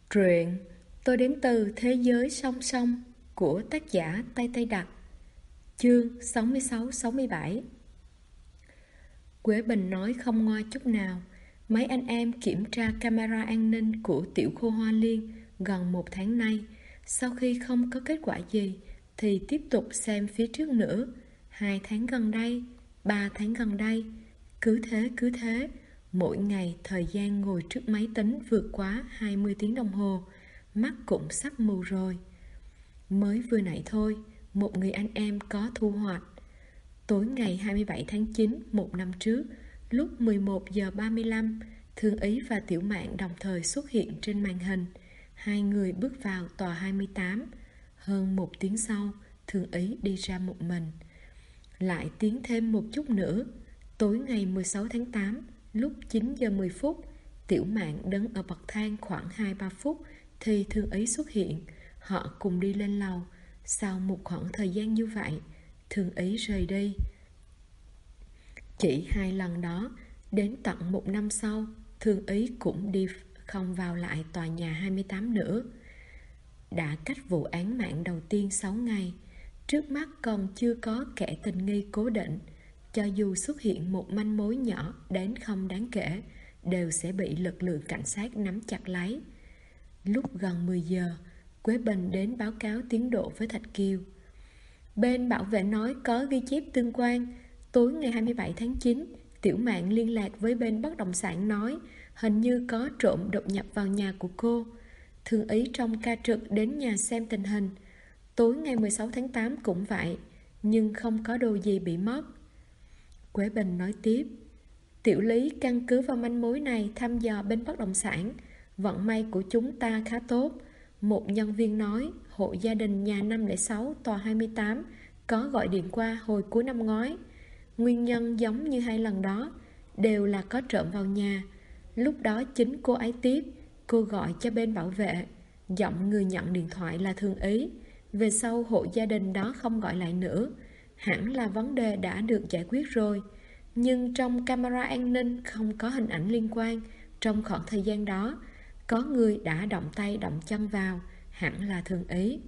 Truyện Tôi đến từ thế giới song song của tác giả Tây Tây Đặc. Chương 66-67. Quế Bình nói không ngoa chút nào. Mấy anh em kiểm tra camera an ninh của tiểu khu Hoa Liên gần 1 tháng nay. Sau khi không có kết quả gì thì tiếp tục xem phía trước nữa. 2 tháng gần đây, 3 tháng gần đây, cứ thế. Mỗi ngày thời gian ngồi trước máy tính vượt quá 20 tiếng đồng hồ. Mắt cũng sắp mù rồi. Mới vừa nãy thôi, một người anh em có thu hoạch. Tối ngày 27 tháng 9 một năm trước, lúc 11 giờ 35, Thương Ý và Tiểu Mạn đồng thời xuất hiện trên màn hình. Hai người bước vào tòa 28. Hơn 1 tiếng sau, Thương Ý đi ra một mình. Lại tiến thêm một chút nữa. Tối ngày 16 tháng 8, lúc 9 giờ 10 phút, Tiểu Mạn đứng ở bậc thang khoảng 2-3 phút thì Thương Ý xuất hiện. Họ cùng đi lên lầu. Sau một khoảng thời gian như vậy, Thương Ý rời đi. Chỉ 2 lần đó, đến tận 1 năm sau, Thương Ý cũng đi không vào lại tòa nhà 28 nữa. Đã cách vụ án mạng đầu tiên 6 ngày, trước mắt còn chưa có kẻ tình nghi cố định. Cho dù xuất hiện một manh mối nhỏ đến không đáng kể, đều sẽ bị lực lượng cảnh sát nắm chặt lấy. Lúc gần 10 giờ, Quế Bình đến báo cáo tiến độ với Thạch Kiều. Bên bảo vệ nói có ghi chép tương quan. Tối ngày 27 tháng 9, Tiểu Mạn liên lạc với bên bất động sản nói hình như có trộm đột nhập vào nhà của cô. Thương Ý trong ca trực đến nhà xem tình hình. Tối ngày 16 tháng 8 cũng vậy, nhưng không có đồ gì bị mất. Quế Bình nói tiếp. Tiểu Lý căn cứ vào manh mối này thăm dò bên bất động sản. Vận may của chúng ta khá tốt. Một nhân viên nói hộ gia đình nhà 506 tòa 28 có gọi điện qua hồi cuối năm ngoái. Nguyên nhân giống như 2 lần đó, đều là có trộm vào nhà. Lúc đó chính cô ấy tiếp. Cô gọi cho bên bảo vệ. Giọng người nhận điện thoại là Thương Ý. Về sau hộ gia đình đó không gọi lại nữa. Hẳn là vấn đề đã được giải quyết rồi. Nhưng trong camera an ninh không có hình ảnh liên quan. Trong khoảng thời gian đó, có người đã động tay động chân vào, hẳn là Thương Ý.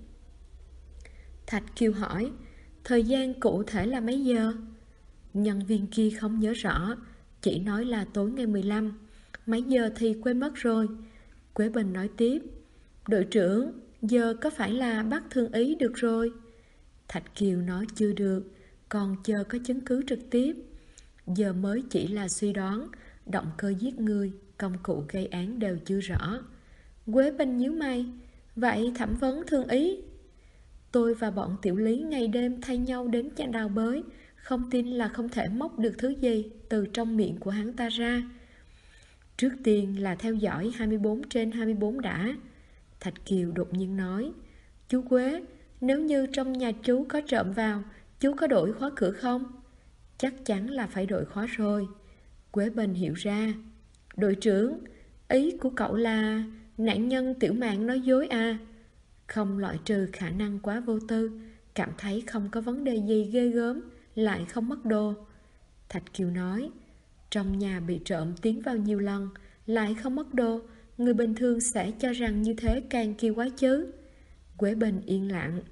Thạch Kiều hỏi, thời gian cụ thể là mấy giờ? Nhân viên kia không nhớ rõ, chỉ nói là tối ngày 15. Mấy giờ thì quên mất rồi. Quế Bình nói tiếp, đội trưởng, giờ có phải là bắt Thương Ý được rồi? Thạch Kiều nói chưa được, còn chờ có chứng cứ trực tiếp. Giờ mới chỉ là suy đoán, động cơ giết người, công cụ gây án đều chưa rõ. Quế Bình nhíu mày, vậy thẩm vấn Thương Ý? Tôi và bọn Tiểu Lý ngày đêm thay nhau đến chặng đào bới, không tin là không thể móc được thứ gì từ trong miệng của hắn ta ra. Trước tiên là theo dõi 24/24 đã. Thạch Kiều đột nhiên nói, chú Quế, nếu như trong nhà chú có trộm vào, chú có đổi khóa cửa không? Chắc chắn là phải đổi khóa rồi. Quế Bình hiểu ra. Đội trưởng, ý của cậu là nạn nhân Tiểu Mạn nói dối à? Không loại trừ khả năng quá vô tư, cảm thấy không có vấn đề gì ghê gớm, lại không mất đồ. Thạch Kiều nói, trong nhà bị trộm tiến vào nhiều lần, lại không mất đồ, người bình thường sẽ cho rằng như thế càng kỳ quái chứ. Quế Bình yên lặng.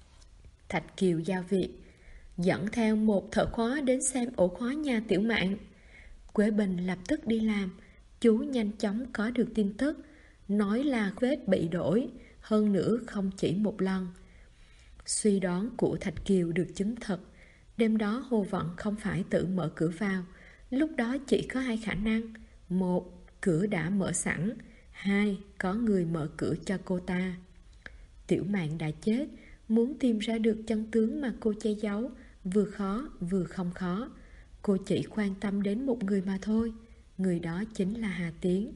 Thạch Kiều giao việc, dẫn theo một thợ khóa đến xem ổ khóa nhà Tiểu Mạn. Quế Bình lập tức đi làm. Chú nhanh chóng có được tin tức, nói là vết bị đổi, hơn nữa không chỉ một lần. Suy đoán của Thạch Kiều được chứng thực. Đêm đó Hồ Vận không phải tự mở cửa vào. Lúc đó chỉ có 2 khả năng. 1. Cửa đã mở sẵn. 2. Có người mở cửa cho cô ta. Tiểu Mạn đã chết. Muốn tìm ra được chân tướng mà cô che giấu, vừa khó vừa không khó. Cô chỉ quan tâm đến một người mà thôi. Người đó chính là Hà Tiến.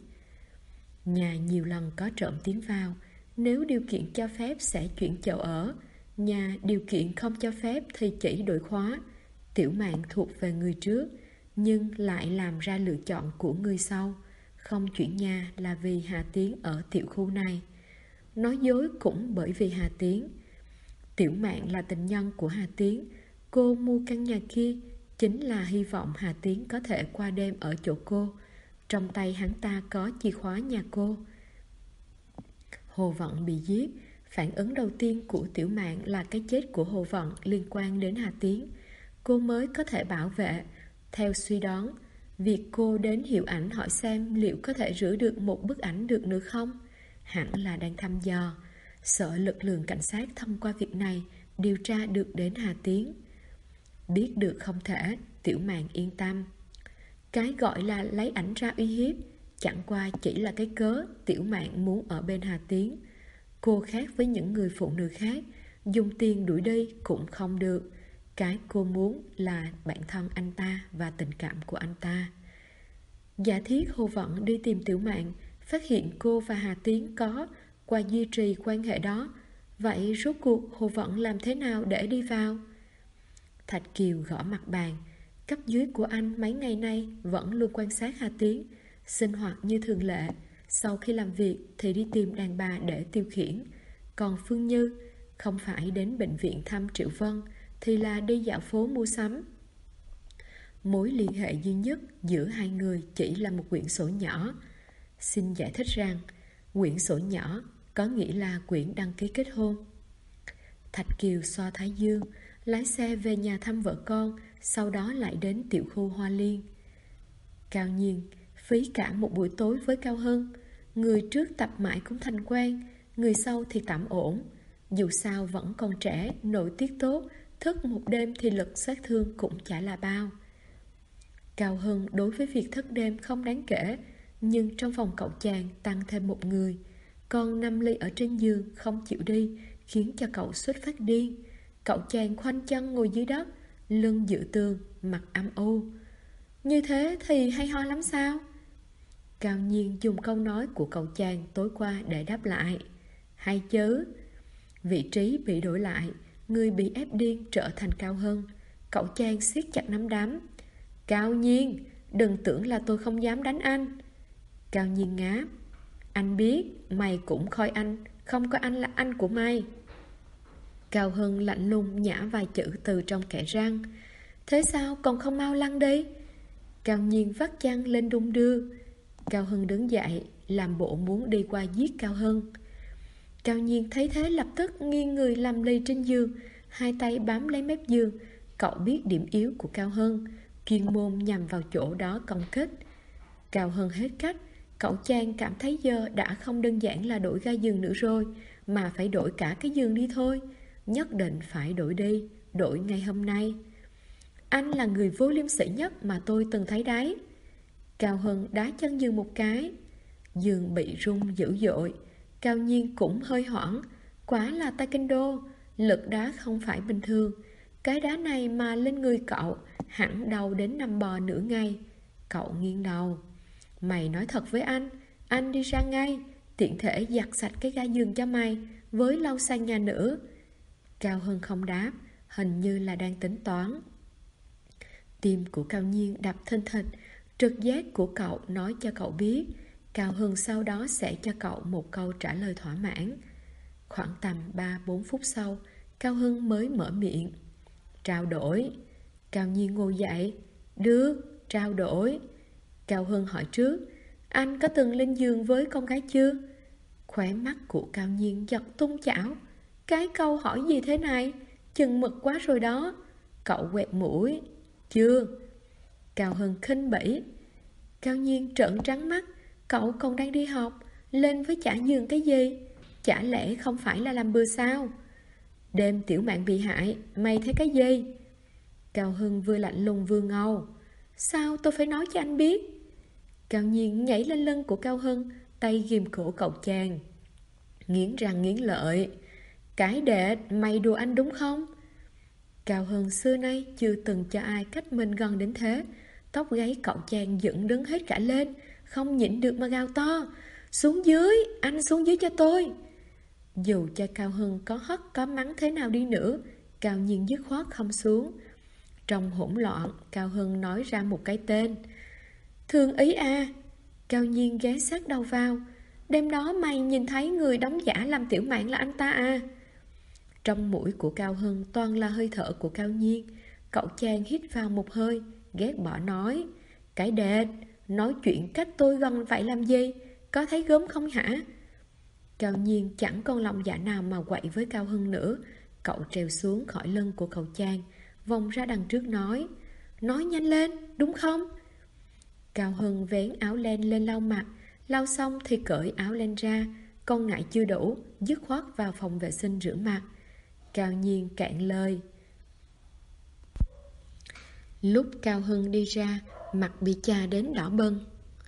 Nhà nhiều lần có trộm tiến vào. Nếu điều kiện cho phép sẽ chuyển chỗ ở. Nhà điều kiện không cho phép thì chỉ đổi khóa. Tiểu Mạn thuộc về người trước, nhưng lại làm ra lựa chọn của người sau. Không chuyển nhà là vì Hà Tiến ở tiểu khu này. Nói dối cũng bởi vì Hà Tiến. Tiểu Mạn là tình nhân của Hà Tiến. Cô mua căn nhà kia chính là hy vọng Hà Tiến có thể qua đêm ở chỗ cô. Trong tay hắn ta có chìa khóa nhà cô. Hồ Vận bị giết. Phản ứng đầu tiên của Tiểu Mạn là cái chết của Hồ Vận liên quan đến Hà Tiến. Cô mới có thể bảo vệ. Theo suy đoán, việc cô đến hiệu ảnh hỏi xem liệu có thể rửa được một bức ảnh được nữa không, hẳn là đang thăm dò, sợ lực lượng cảnh sát thông qua việc này điều tra được đến Hà Tiến. Biết được không thể, Tiểu Mạn yên tâm. Cái gọi là lấy ảnh ra uy hiếp chẳng qua chỉ là cái cớ Tiểu Mạn muốn ở bên Hà Tiến. Cô khác với những người phụ nữ khác, dùng tiền đuổi đi cũng không được. Cái cô muốn là bản thân anh ta và tình cảm của anh ta. Giả thiết Hồ Vận đi tìm Tiểu Mạn, phát hiện cô và Hà Tiến có qua duy trì quan hệ đó. Vậy rốt cuộc Hồ Vận làm thế nào để đi vào? Thạch Kiều gõ mặt bàn. Cấp dưới của anh mấy ngày nay vẫn luôn quan sát Hà Tiến, sinh hoạt như thường lệ. Sau khi làm việc thì đi tìm đàn bà để tiêu khiển. Còn Phương Như không phải đến bệnh viện thăm Triệu Vân thì là đi dạo phố mua sắm. Mối liên hệ duy nhất giữa hai người chỉ là một quyển sổ nhỏ. Xin giải thích rằng quyển sổ nhỏ có nghĩa là quyển đăng ký kết hôn. Thạch Kiều xoa thái dương, lái xe về nhà thăm vợ con, sau đó lại đến tiểu khu Hoa Liên. Cao Nhiên phí cả một buổi tối với Cao Hân. Người trước tập mãi cũng thành quen, người sau thì tạm ổn. Dù sao vẫn còn trẻ, nội tiết tốt, thức một đêm thì lực sát thương cũng chả là bao. Cao Hân đối với việc thức đêm không đáng kể, nhưng trong phòng cậu chàng tăng thêm một người. Còn Nam Ly ở trên giường không chịu đi, khiến cho cậu xuất phát điên. Cậu chàng khoanh chân ngồi dưới đất, lưng dựa tường, mặt âm u. Như thế thì hay ho lắm sao? Cao Nhiên dùng câu nói của cậu chàng tối qua để đáp lại. Hay chứ. Vị trí bị đổi lại, người bị ép điên trở thành Cao Hân. Cậu chàng siết chặt nắm đấm. Cao Nhiên, đừng tưởng là tôi không dám đánh anh. Cao Nhiên ngáp. Anh biết, mày cũng coi anh, không coi anh là anh của mày. Cao Hân lạnh lùng nhả vài chữ từ trong kẽ răng. Thế sao còn không mau lăn đi? Cao Nhiên vắt chăn lên đung đưa. Cao Hân đứng dậy, làm bộ muốn đi qua giết Cao Hân. Cao Nhiên thấy thế lập tức nghiêng người làm lì trên giường, hai tay bám lấy mép giường. Cậu biết điểm yếu của Cao Hân, chuyên môn nhằm vào chỗ đó công kích. Cao Hân hết cách. Cậu chàng cảm thấy giờ đã không đơn giản là đổi ga giường nữa rồi, mà phải đổi cả cái giường đi thôi. Nhất định phải đổi đi, đổi ngay hôm nay. Anh là người vô liêm sỉ nhất mà tôi từng thấy đấy. Cao Hân đá chân giường một cái. Giường bị rung dữ dội. Cao Nhiên cũng hơi hoảng. Quả là taekwondo, lực đá không phải bình thường. Cái đá này mà lên người cậu hẳn đau đến nằm bò nửa ngày. Cậu nghiêng đầu. Mày nói thật với anh đi ra ngay, tiện thể giặt sạch cái ga giường cho mày, với lau sàn nhà nữa. Cao Hân không đáp, hình như là đang tính toán. Tim của Cao Nhiên đập thình thịch, trực giác của cậu nói cho cậu biết Cao Hân sau đó sẽ cho cậu một câu trả lời thỏa mãn. Khoảng tầm 3-4 phút sau, Cao Hân mới mở miệng. Trao đổi. Cao Nhiên ngồi dậy. Được, trao đổi. Cao Hân hỏi trước. Anh có từng lên giường với con gái chưa? Khóe mắt của Cao Nhiên giật tung chảo. Cái câu hỏi gì thế này? Chừng mực quá rồi đó. Cậu quẹt mũi. Chưa. Cao Hân khinh bỉ. Cao Nhiên trợn trắng mắt. Cậu còn đang đi học, lên với chả giường cái gì? Chả lẽ không phải là làm bừa sao? Đêm Tiểu Mạn bị hại, mày thấy cái gì? Cao Hân vừa lạnh lùng vừa ngầu. Sao tôi phải nói cho anh biết? Cao Nhiên nhảy lên lưng của Cao Hân, tay ghim cổ cậu chàng. Nghiến răng nghiến lợi. Cái đệ, mày đùa anh đúng không? Cao Hân xưa nay chưa từng cho ai cách mình gần đến thế. Tóc gáy cậu chàng dựng đứng hết cả lên, không nhịn được mà gào to. Xuống dưới, anh xuống dưới cho tôi. Dù cho Cao Hân có hất có mắng thế nào đi nữa, Cao Nhiên dứt khoát không xuống. Trong hỗn loạn, Cao Hân nói ra một cái tên. Thương Ý à. Cao Nhiên ghé sát đầu vào. Đêm đó mày nhìn thấy người đóng giả làm Tiểu Mạn là anh ta à? Trong mũi của Cao Hân toàn là hơi thở của Cao Nhiên. Cậu chàng hít vào một hơi, ghét bỏ nói. Cái đệt, nói chuyện cách tôi gần vậy làm gì? Có thấy gớm không hả? Cao Nhiên chẳng còn lòng dạ nào mà quậy với Cao Hưng nữa. Cậu trèo xuống khỏi lưng của cậu Chàng, vòng ra đằng trước nói nhanh lên, đúng không? Cao Hưng vén áo len lên lau mặt, lau xong thì cởi áo len ra, con ngại chưa đủ, dứt khoát vào phòng vệ sinh rửa mặt. Cao Nhiên cạn lời. Lúc Cao Hưng đi ra, mặt bị chà đến đỏ bừng.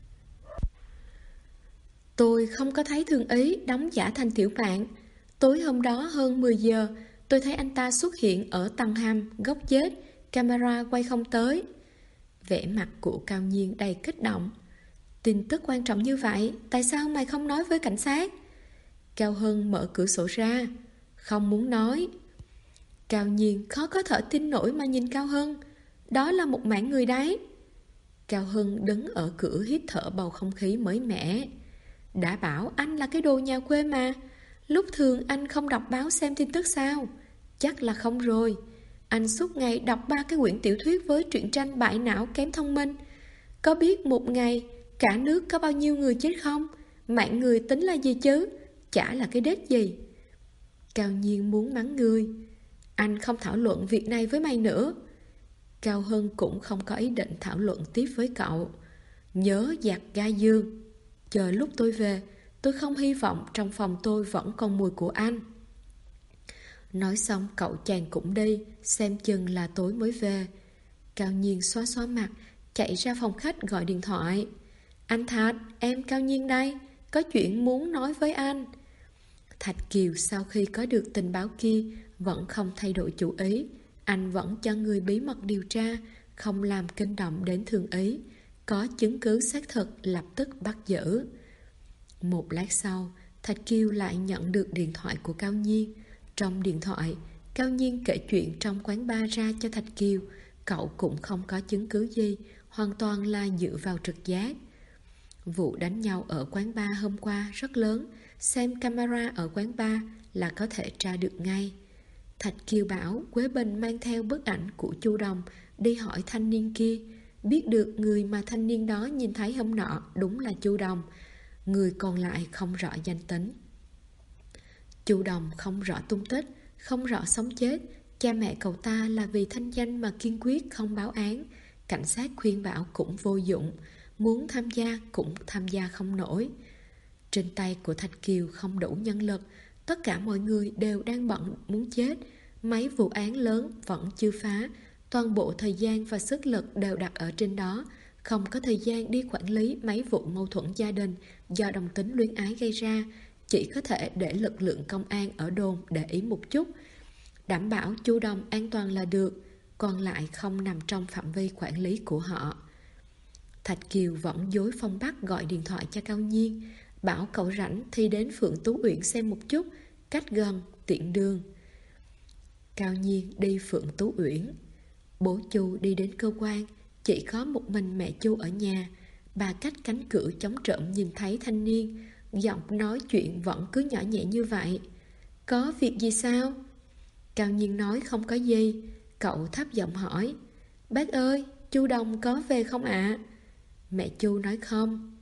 Tôi không có thấy Thương Ý đóng giả thành Tiểu Mạn. Tối hôm đó hơn 10 giờ, tôi thấy anh ta xuất hiện ở tầng hầm, góc chết, camera quay không tới. Vẻ mặt của Cao Nhiên đầy kích động. Tin tức quan trọng như vậy, tại sao mày không nói với cảnh sát? Cao Hưng mở cửa sổ ra. Không muốn nói. Cao Nhiên khó có thể tin nổi mà nhìn Cao Hưng. Đó là một mảng người đấy. Cao Hưng đứng ở cửa hít thở bầu không khí mới mẻ. Đã bảo anh là cái đồ nhà quê mà. Lúc thường anh không đọc báo xem tin tức sao? Chắc là không rồi. Anh suốt ngày đọc 3 cái quyển tiểu thuyết với truyện tranh bại não kém thông minh. Có biết một ngày cả nước có bao nhiêu người chết không? Mạng người tính là gì chứ? Chả là cái đết gì. Cao Nhiên muốn mắng người. Anh không thảo luận việc này với mày nữa. Cao Hưng cũng không có ý định thảo luận tiếp với cậu. Nhớ giặt ga giường. Chờ lúc tôi về, tôi không hy vọng trong phòng tôi vẫn còn mùi của anh. Nói xong cậu Chàng cũng đi, xem chừng là tối mới về. Cao Nhiên xóa xóa mặt, chạy ra phòng khách gọi điện thoại. Anh Thạch, em Cao Nhiên đây, có chuyện muốn nói với anh. Thạch Kiều sau khi có được tình báo kia vẫn không thay đổi chủ ý. Anh vẫn cho người bí mật điều tra, không làm kinh động đến Thương Ý. Có chứng cứ xác thực lập tức bắt giữ. Một lát sau, Thạch Kiều lại nhận được điện thoại của Cao Nhiên. Trong điện thoại, Cao Nhiên kể chuyện trong quán bar ra cho Thạch Kiều. Cậu cũng không có chứng cứ gì, hoàn toàn là dựa vào trực giác. Vụ đánh nhau ở quán bar hôm qua rất lớn, xem camera ở quán bar là có thể tra được ngay. Thạch Kiều bảo Quế Bình mang theo bức ảnh của Chu Đồng đi hỏi thanh niên kia. Biết được người mà thanh niên đó nhìn thấy hôm nọ đúng là Chu Đồng. Người còn lại không rõ danh tính. Chu Đồng không rõ tung tích, không rõ sống chết. Cha mẹ cậu ta là vì thanh danh mà kiên quyết không báo án. Cảnh sát khuyên bảo cũng vô dụng. Muốn tham gia cũng tham gia không nổi. Trên tay của Thạch Kiều không đủ nhân lực. Tất cả mọi người đều đang bận muốn chết. Mấy vụ án lớn vẫn chưa phá. Toàn bộ thời gian và sức lực đều đặt ở trên đó. Không có thời gian đi quản lý mấy vụ mâu thuẫn gia đình do đồng tính luyến ái gây ra. Chỉ có thể để lực lượng công an ở đồn để ý một chút. Đảm bảo Chu Đồng an toàn là được. Còn lại không nằm trong phạm vi quản lý của họ. Thạch Kiều vẫn dối phong Bắc gọi điện thoại cho Cao Nhiên. Bảo cậu rảnh thì đến Phượng Tú Uyển xem một chút. Cách gần, tiện đường. Cao Nhiên đi Phượng Tú Uyển. Bố Chu đi đến cơ quan. Chỉ có một mình mẹ Chu ở nhà. Bà cách cánh cửa chống trộm nhìn thấy thanh niên. Giọng nói chuyện vẫn cứ nhỏ nhẹ như vậy. Có việc gì sao? Cao Nhiên nói không có gì. Cậu thấp giọng hỏi. Bác ơi, Chu Đồng có về không ạ? Mẹ Chu nói không.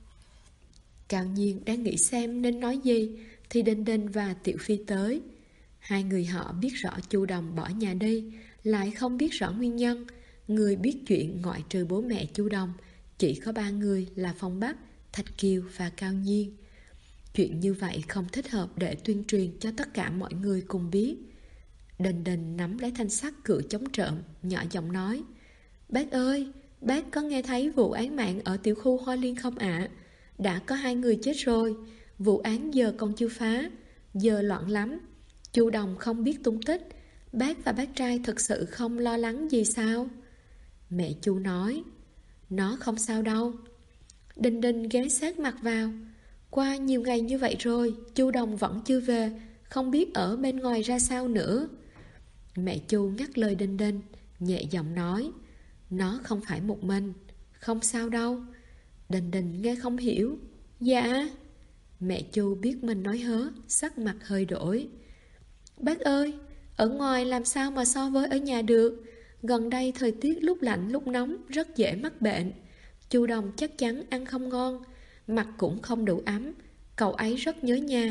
Cao Nhiên đang nghĩ xem nên nói gì thì Đinh Đinh và Tiểu Phi tới. Hai người họ biết rõ Chu Đồng bỏ nhà đi, lại không biết rõ nguyên nhân. Người biết chuyện ngoại trừ bố mẹ Chu Đồng chỉ có 3 người là Phong Bắc, Thạch Kiều và Cao Nhiên. Chuyện như vậy không thích hợp để tuyên truyền cho tất cả mọi người cùng biết. Đinh Đinh nắm lấy thanh sắt cửa chống trộm, nhỏ giọng nói. Bác ơi, bác có nghe thấy vụ án mạng ở tiểu khu Hoa Liên không ạ? Đã có 2 người chết rồi. Vụ án giờ còn chưa phá. Giờ loạn lắm. Chu Đồng không biết tung tích. Bác và bác trai thật sự không lo lắng gì sao? Mẹ Chu nói. Nó không sao đâu. Đinh Đinh ghé sát mặt vào. Qua nhiều ngày như vậy rồi, Chu Đồng vẫn chưa về. Không biết ở bên ngoài ra sao nữa. Mẹ Chu ngắt lời Đinh Đinh, nhẹ giọng nói. Nó không phải một mình. Không sao đâu. Đinh Đinh nghe không hiểu. Dạ. Mẹ Chu biết mình nói hớ, sắc mặt hơi đổi. Bác ơi, ở ngoài làm sao mà so với ở nhà được. Gần đây thời tiết lúc lạnh lúc nóng rất dễ mắc bệnh. Chu Đồng chắc chắn ăn không ngon, mặt cũng không đủ ấm. Cậu ấy rất nhớ nhà.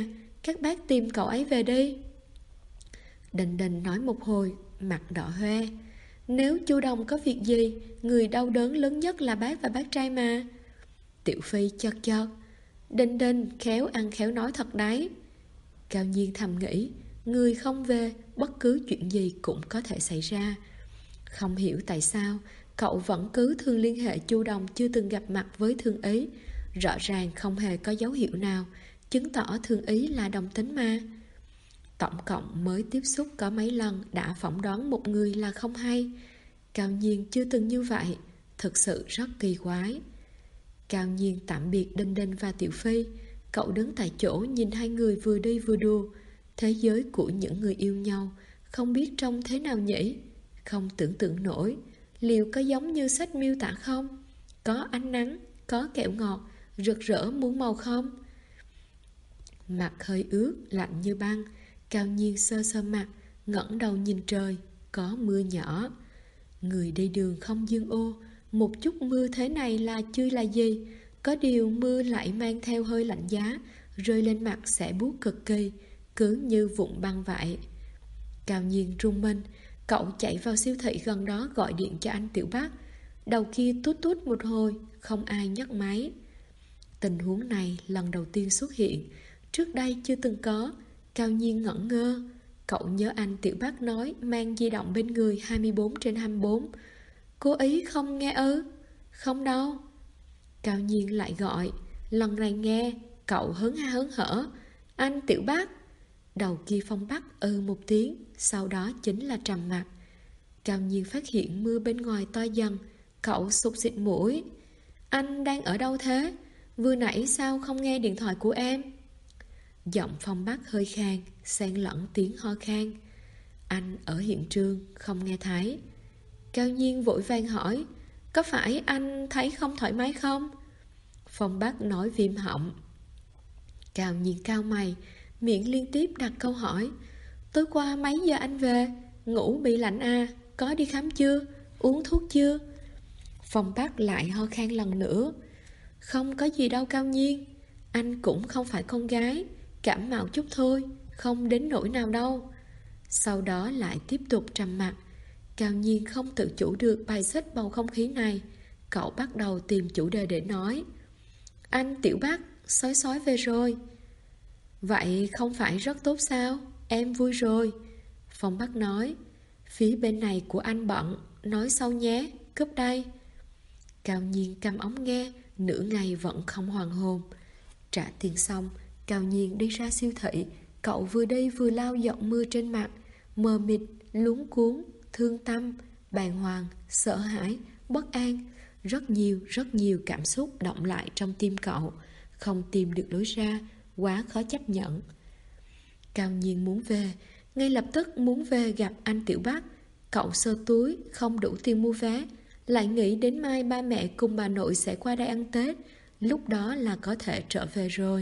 các bác tìm cậu ấy về đi. Đình Đình nói một hồi, mặt đỏ hoe. Nếu Chu Đồng có việc gì, người đau đớn lớn nhất là bác và bác trai mà. Tiểu Phi chật chật. Đình Đình khéo ăn khéo nói thật đấy. Cao Nhiên thầm nghĩ, người không về, bất cứ chuyện gì cũng có thể xảy ra. Không hiểu tại sao cậu vẫn cứ thường liên hệ Chu Đồng chưa từng gặp mặt với Thương Ý. Rõ ràng không hề có dấu hiệu nào chứng tỏ Thương Ý là đồng tính mà. Tổng cộng mới tiếp xúc có mấy lần đã phỏng đoán một người là không hay. Cao Nhiên chưa từng như vậy, thực sự rất kỳ quái. Cao Nhiên tạm biệt Đinh Đinh và Tiểu Phi. Cậu đứng tại chỗ nhìn hai người vừa đi vừa đùa. Thế giới của những người yêu nhau không biết trông thế nào nhỉ? Không tưởng tượng nổi. Liệu có giống như sách miêu tả không? Có ánh nắng, có kẹo ngọt, rực rỡ muôn màu không? Mặt hơi ướt, lạnh như băng. Cao Nhiên sơ sơ mặt, ngẩng đầu nhìn trời. Có mưa nhỏ. Người đi đường không dương ô. Một chút mưa thế này là chưa là gì. Có điều mưa lại mang theo hơi lạnh giá, rơi lên mặt sẽ buốt cực kỳ, cứ như vụn băng vậy. Cao Nhiên rung mình. Cậu chạy vào siêu thị gần đó gọi điện cho anh Tiểu Bắc. Đầu kia tút tút một hồi, không ai nhấc máy. Tình huống này lần đầu tiên xuất hiện, trước đây chưa từng có. Cao Nhiên ngẩn ngơ. Cậu nhớ anh Tiểu Bắc nói mang di động bên người 24/24. Cô ấy không nghe ư? Không đâu. Cao Nhiên lại gọi. Lần này nghe, cậu hớn ha hớn hở. Anh Tiểu Bắc. Đầu kia Phong Bắc một tiếng, sau đó chính là trầm mặc. Cao Nhiên phát hiện mưa bên ngoài to dần. Cậu sụt xịt mũi. Anh đang ở đâu thế? Vừa nãy sao không nghe điện thoại của em? Giọng Phong Bắc hơi khàn, xen lẫn tiếng ho khan. Anh ở hiện trường, không nghe thấy. Cao Nhiên vội vàng hỏi, có phải anh thấy không thoải mái không? Phong Bắc nói viêm họng. Cao Nhiên cau mày, miệng liên tiếp đặt câu hỏi. Tối qua mấy giờ anh về? Ngủ bị lạnh à? Có đi khám chưa? Uống thuốc chưa? Phong Bắc lại ho khan lần nữa. Không có gì đâu Cao Nhiên. Anh cũng không phải con gái. Cảm mạo chút thôi, không đến nỗi nào đâu. Sau đó lại tiếp tục trầm mặc. Cao Nhiên không tự chủ được bài xích bầu không khí này. Cậu bắt đầu tìm chủ đề để nói. Anh Tiểu Bắc, sói sói về rồi. Vậy không phải rất tốt sao? Em vui rồi. Phong Bắc nói. Phía bên này của anh bận, nói sau nhé, cúp đây. Cao Nhiên cắm ống nghe, nửa ngày vẫn không hoàn hồn. Trả tiền xong, Cao Nhiên đi ra siêu thị. Cậu vừa đi vừa lau giọt mưa trên mặt. Mờ mịt, luống cuống, thương tâm, bàng hoàng, sợ hãi, bất an. Rất nhiều cảm xúc động lại trong tim cậu. Không tìm được lối ra, quá khó chấp nhận. Cao Nhiên muốn về, ngay lập tức muốn về gặp anh Tiểu Bắc. Cậu sơ túi, không đủ tiền mua vé. Lại nghĩ đến mai ba mẹ cùng bà nội sẽ qua đây ăn Tết. Lúc đó là có thể trở về rồi.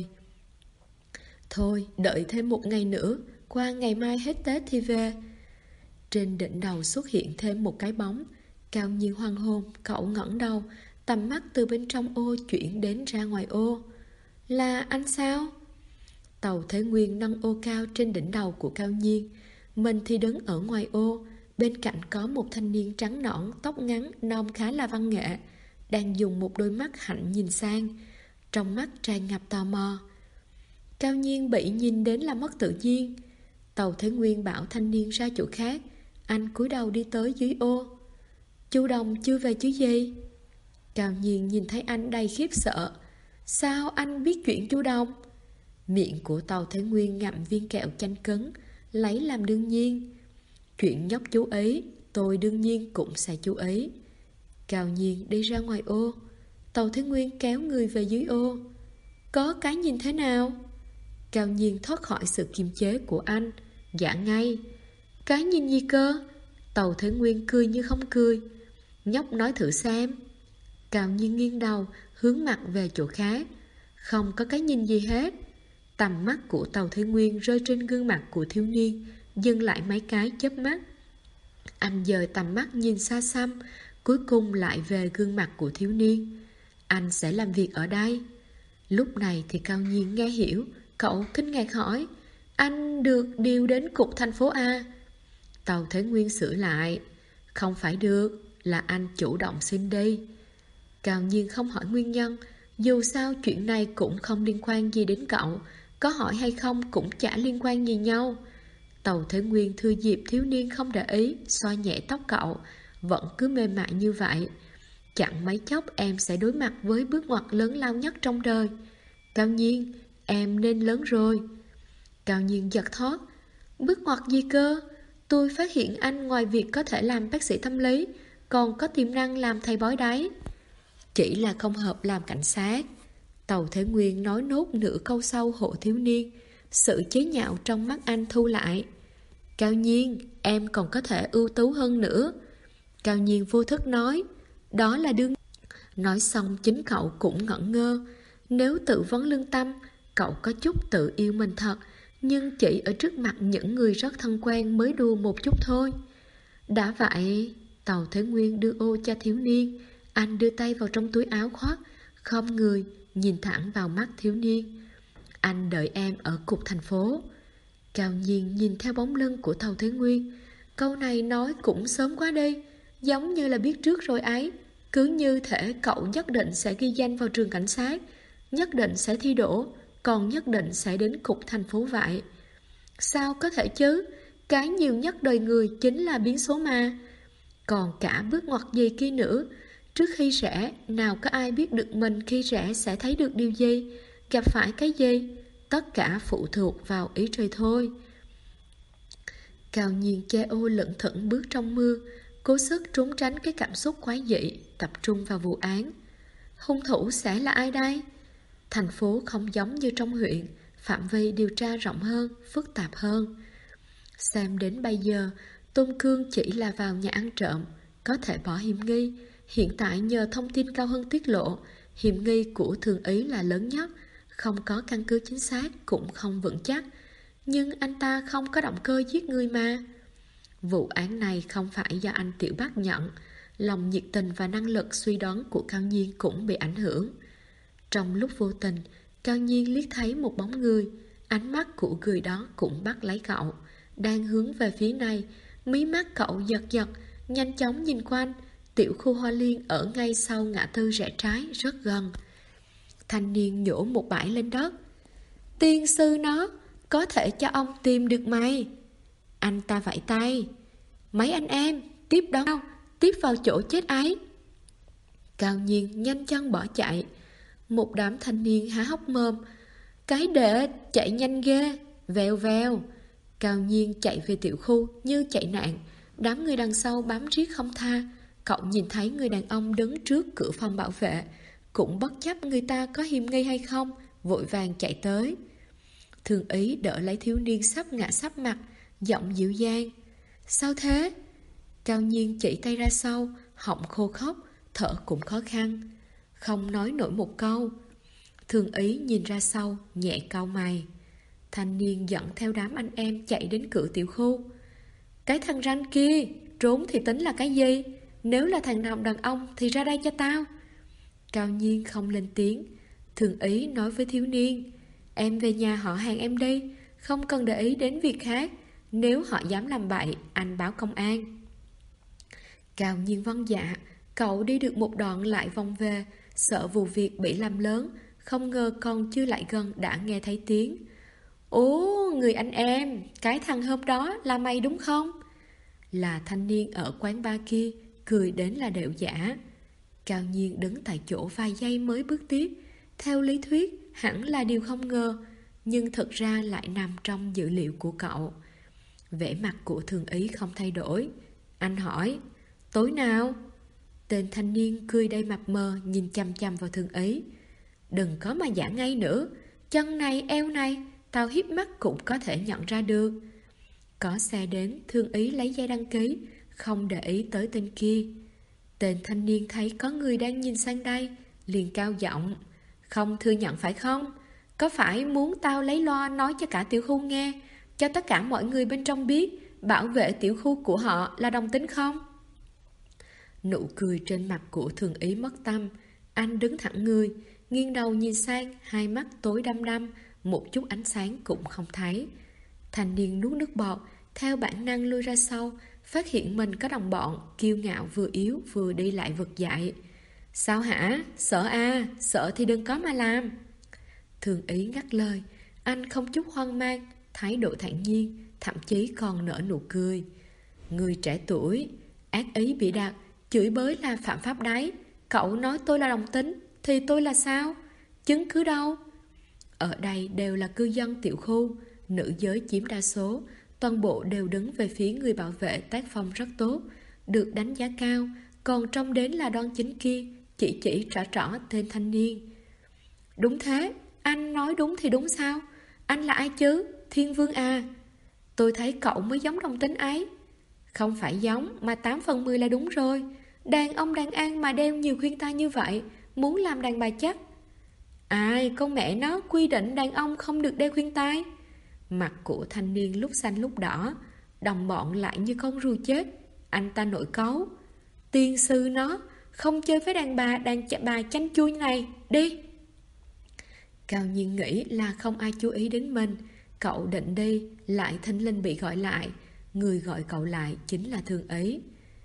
Thôi, đợi thêm một ngày nữa, qua ngày mai hết Tết thì về. Trên đỉnh đầu xuất hiện thêm một cái bóng. Cao Nhiên hoang hồn, cậu ngẩng đầu, tầm mắt từ bên trong ô chuyển đến ra ngoài ô. Là anh sao? Tàu Thế Nguyên nâng ô cao trên đỉnh đầu của Cao Nhiên. Mình thì đứng ở ngoài ô. Bên cạnh có một thanh niên trắng nõn, tóc ngắn, nông khá là văn nghệ, đang dùng một đôi mắt hạnh nhìn sang. Trong mắt tràn ngập tò mò. Cao Nhiên bị nhìn đến là mất tự nhiên. Tàu Thế Nguyên bảo thanh niên ra chỗ khác. Anh cúi đầu đi tới dưới ô. Chu Đồng chưa về chứ gì? Cao Nhiên nhìn thấy anh đầy khiếp sợ. Sao anh biết chuyện Chu Đồng? Miệng của Tàu Thế Nguyên ngậm viên kẹo chanh cứng, lấy làm đương nhiên. Chuyện nhóc chú ý, tôi đương nhiên cũng sẽ chú ý. Cao Nhiên đi ra ngoài ô. Tàu Thế Nguyên kéo người về dưới ô. Có cái nhìn thế nào? Cao Nhiên thoát khỏi sự kiềm chế của anh. Dạ ngay. Cái nhìn gì cơ? Tàu Thế Nguyên cười như không cười. Nhóc nói thử xem. Cao Nhiên nghiêng đầu, hướng mặt về chỗ khác. Không có cái nhìn gì hết. Tầm mắt của Tàu Thế Nguyên rơi trên gương mặt của thiếu niên, dừng lại mấy cái chớp mắt. Anh dời tầm mắt nhìn xa xăm, cuối cùng lại về gương mặt của thiếu niên. Anh sẽ làm việc ở đây. Lúc này thì Cao Nhiên nghe hiểu, Cậu kinh ngạc hỏi, anh được điều đến cục thành phố A. Tàu Thế Nguyên sửa lại, không phải được, là anh chủ động xin đi. Cao Nhiên không hỏi nguyên nhân, dù sao chuyện này cũng không liên quan gì đến cậu, có hỏi hay không cũng chả liên quan gì nhau. Tàu Thế Nguyên thừa dịp thiếu niên không để ý, xoa nhẹ tóc cậu, vẫn cứ mềm mại như vậy. Chẳng mấy chốc em sẽ đối mặt với bước ngoặt lớn lao nhất trong đời. Cao Nhiên, em nên lớn rồi. Cao Nhiên giật thót. Bước ngoặt gì cơ? Tôi phát hiện anh ngoài việc có thể làm bác sĩ tâm lý, còn có tiềm năng làm thầy bói đấy. Chỉ là không hợp làm cảnh sát. Tàu Thế Nguyên nói nốt nửa câu sau hộ thiếu niên. Sự chế nhạo trong mắt anh thu lại. Cao Nhiên, em còn có thể ưu tú hơn nữa. Cao Nhiên vô thức nói, đó là đương. Nói xong chính cậu cũng ngẩn ngơ. Nếu tự vấn lương tâm, cậu có chút tự yêu mình thật, nhưng chỉ ở trước mặt những người rất thân quen mới đùa một chút thôi. Đã vậy, Tàu Thế Nguyên đưa ô cho thiếu niên. Anh đưa tay vào trong túi áo khoác, khom người, nhìn thẳng vào mắt thiếu niên. Anh đợi em ở cục thành phố. Cao Nhiên nhìn theo bóng lưng của Tàu Thế Nguyên. Câu này nói cũng sớm quá đi, giống như là biết trước rồi ấy. Cứ như thể cậu nhất định sẽ ghi danh vào trường cảnh sát, nhất định sẽ thi đỗ, còn nhất định sẽ đến cục thành phố vậy. Sao có thể chứ? Cái nhiều nhất đời người chính là biến số mà. Còn cả bước ngoặt gì kia nữa. Trước khi rẽ, nào có ai biết được mình khi rẽ sẽ thấy được điều gì, gặp phải cái gì. Tất cả phụ thuộc vào ý trời thôi. Cao Nhiên che ô lững thững bước trong mưa, cố sức trốn tránh cái cảm xúc quái dị, tập trung vào vụ án. Hung thủ sẽ là ai đây? Thành phố không giống như trong huyện, phạm vi điều tra rộng hơn, phức tạp hơn. Xem đến bây giờ, Tôn Cương chỉ là vào nhà ăn trộm, có thể bỏ hiểm nghi. Hiện tại nhờ thông tin cao hơn tiết lộ, hiểm nghi của Thường Ý là lớn nhất, không có căn cứ chính xác cũng không vững chắc. Nhưng anh ta không có động cơ giết người mà. Vụ án này không phải do anh Tiểu Bác nhận, lòng nhiệt tình và năng lực suy đoán của Cao Nhiên cũng bị ảnh hưởng. Trong lúc vô tình, Cao Nhiên liếc thấy một bóng người, ánh mắt của người đó cũng bắt lấy cậu, đang hướng về phía này. Mí mắt cậu giật giật, nhanh chóng nhìn quanh. Tiểu khu Hoa Liên ở ngay sau ngã tư rẽ trái, rất gần. Thanh niên nhổ một bãi lên đất. Tiên sư nó, có thể cho ông tìm được mày. Anh ta vẫy tay. Mấy anh em, tiếp đó, tiếp vào chỗ chết ấy. Cao Nhiên nhanh chân bỏ chạy. Một đám thanh niên há hốc mồm. Cái đệ chạy nhanh ghê, vèo vèo. Cao Nhiên chạy về tiểu khu như chạy nạn. Đám người đằng sau bám riết không tha. Cậu nhìn thấy người đàn ông đứng trước cửa phòng bảo vệ, cũng bất chấp người ta có hiểm nghi hay không, vội vàng chạy tới. Thường Ý đỡ lấy thiếu niên sắp ngã sắp mặt, giọng dịu dàng. Sao thế? Cao Nhiên chỉ tay ra sau, họng khô khốc, thở cũng khó khăn, không nói nổi một câu. Thường Ý nhìn ra sau, nhẹ cau mày. Thanh niên dẫn theo đám anh em chạy đến cửa tiểu khu. Cái thằng ranh kia, trốn thì tính là cái gì? Nếu là thằng nào đàn ông thì ra đây cho tao. Cao Nhiên không lên tiếng. Thường Ý nói với thiếu niên, em về nhà họ hàng em đi, không cần để ý đến việc khác. Nếu họ dám làm bậy, anh báo công an. Cao Nhiên vâng dạ. Cậu đi được một đoạn lại vòng về, sợ vụ việc bị làm lớn. Không ngờ còn chưa lại gần đã nghe thấy tiếng. Ồ, người anh em, cái thằng hôm đó là mày đúng không? Là thanh niên ở quán bar kia, cười đến là đệu giả. Cao Nhiên đứng tại chỗ vài giây mới bước tiếp. Theo lý thuyết hẳn là điều không ngờ, nhưng thực ra lại nằm trong dữ liệu của cậu. Vẻ mặt của Thường Ý không thay đổi. Anh hỏi, tối nào? Tên thanh niên cười đầy mập mờ, nhìn chằm chằm vào Thường Ý. Đừng có mà giả ngay nữa, chân này eo này tao hiếp mắt cũng có thể nhận ra được. Có xe đến, Thường Ý lấy giấy đăng ký, không để ý tới tên kia. Tên thanh niên thấy có người đang nhìn sang đây, liền cao giọng. Không thừa nhận phải không? Có phải muốn tao lấy loa nói cho cả tiểu khu nghe, cho tất cả mọi người bên trong biết, bảo vệ tiểu khu của họ là đồng tính không? Nụ cười trên mặt của Thường Ý mất tâm. Anh đứng thẳng người, nghiêng đầu nhìn sang, hai mắt tối đăm đăm, một chút ánh sáng cũng không thấy. Thanh niên nuốt nước bọt, theo bản năng lui ra sau, phát hiện mình có đồng bọn, kiêu ngạo vừa yếu vừa đi lại vực dậy. Sao hả? Sợ à? Sợ thì đừng có mà làm. Thường Ý ngắt lời, anh không chút hoang mang, thái độ thản nhiên, thậm chí còn nở nụ cười. Người trẻ tuổi, ác ý bị đặt, chửi bới là phạm pháp đấy. Cậu nói tôi là đồng tính, thì tôi là sao? Chứng cứ đâu? Ở đây đều là cư dân tiểu khu, nữ giới chiếm đa số, toàn bộ đều đứng về phía người bảo vệ tác phong rất tốt, được đánh giá cao, còn trông đến là đoan chính kia, chỉ trỏ tên thanh niên. Đúng thế, anh nói đúng thì đúng sao? Anh là ai chứ? Thiên Vương à? Tôi thấy cậu mới giống đồng tính ấy. Không phải giống, mà 8/10 là đúng rồi. Đàn ông đàn an mà đeo nhiều khuyên tai như vậy, muốn làm đàn bà chắc. Ai, con mẹ nó quy định đàn ông không được đeo khuyên tai. Mặt của thanh niên lúc xanh lúc đỏ, đồng bọn lại như con rùa chết. Anh ta nổi cáu. Tiên sư nó, không chơi với đàn bà chanh chui này, đi. Cao Nhiên nghĩ là không ai chú ý đến mình. Cậu định đi, lại thình lình bị gọi lại. Người gọi cậu lại chính là Thường Ý.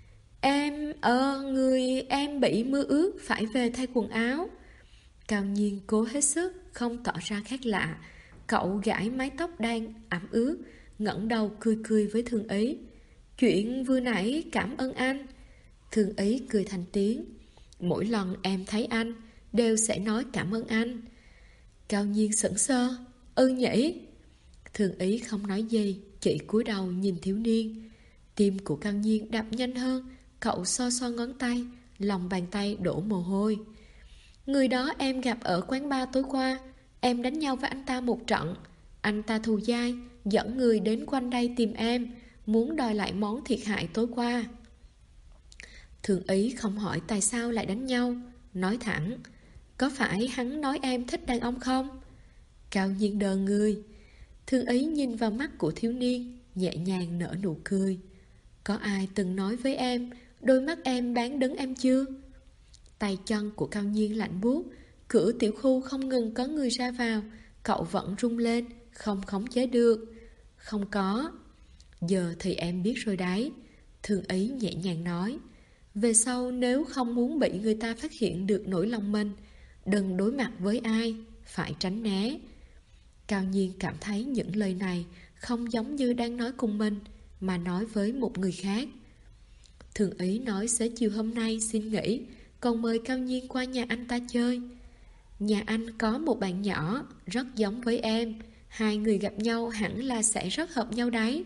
Em bị mưa ướt, phải về thay quần áo. Cao Nhiên cố hết sức, không tỏ ra khác lạ. Cậu gãi mái tóc đang ẩm ướt, ngẩng đầu cười với Thường Ý. Chuyện vừa nãy cảm ơn anh. Thường Ý cười thành tiếng. Mỗi lần em thấy anh, đều sẽ nói cảm ơn anh. Cao Nhiên sững sờ. Nhỉ? Thường Ý không nói gì, chỉ cúi đầu nhìn thiếu niên. Tim của Cao Nhiên đập nhanh hơn. Cậu so ngón tay, lòng bàn tay đổ mồ hôi. Người đó em gặp ở quán bar tối qua. Em đánh nhau với anh ta một trận. Anh ta thù dai, dẫn người đến quanh đây tìm em, muốn đòi lại món thiệt hại tối qua. Thường Ý không hỏi tại sao lại đánh nhau, nói thẳng. Có phải hắn nói em thích đàn ông không? Cao Nhiên đờ người. Thường Ý nhìn vào mắt của thiếu niên, nhẹ nhàng nở nụ cười. Có ai từng nói với em, đôi mắt em bán đứng em chưa? Tay chân của Cao Nhiên lạnh buốt, cửa tiểu khu không ngừng có người ra vào, cậu vẫn rung lên, không khống chế được. Không có. Giờ thì em biết rồi đấy. Thường Ý nhẹ nhàng nói. Về sau nếu không muốn bị người ta phát hiện được nỗi lòng mình, đừng đối mặt với ai, phải tránh né. Cao Nhiên cảm thấy những lời này không giống như đang nói cùng mình, mà nói với một người khác. Thường Ý nói xế chiều hôm nay xin nghỉ, còn mời Cao Nhiên qua nhà anh ta chơi. Nhà anh có một bạn nhỏ, rất giống với em. Hai người gặp nhau hẳn là sẽ rất hợp nhau đấy.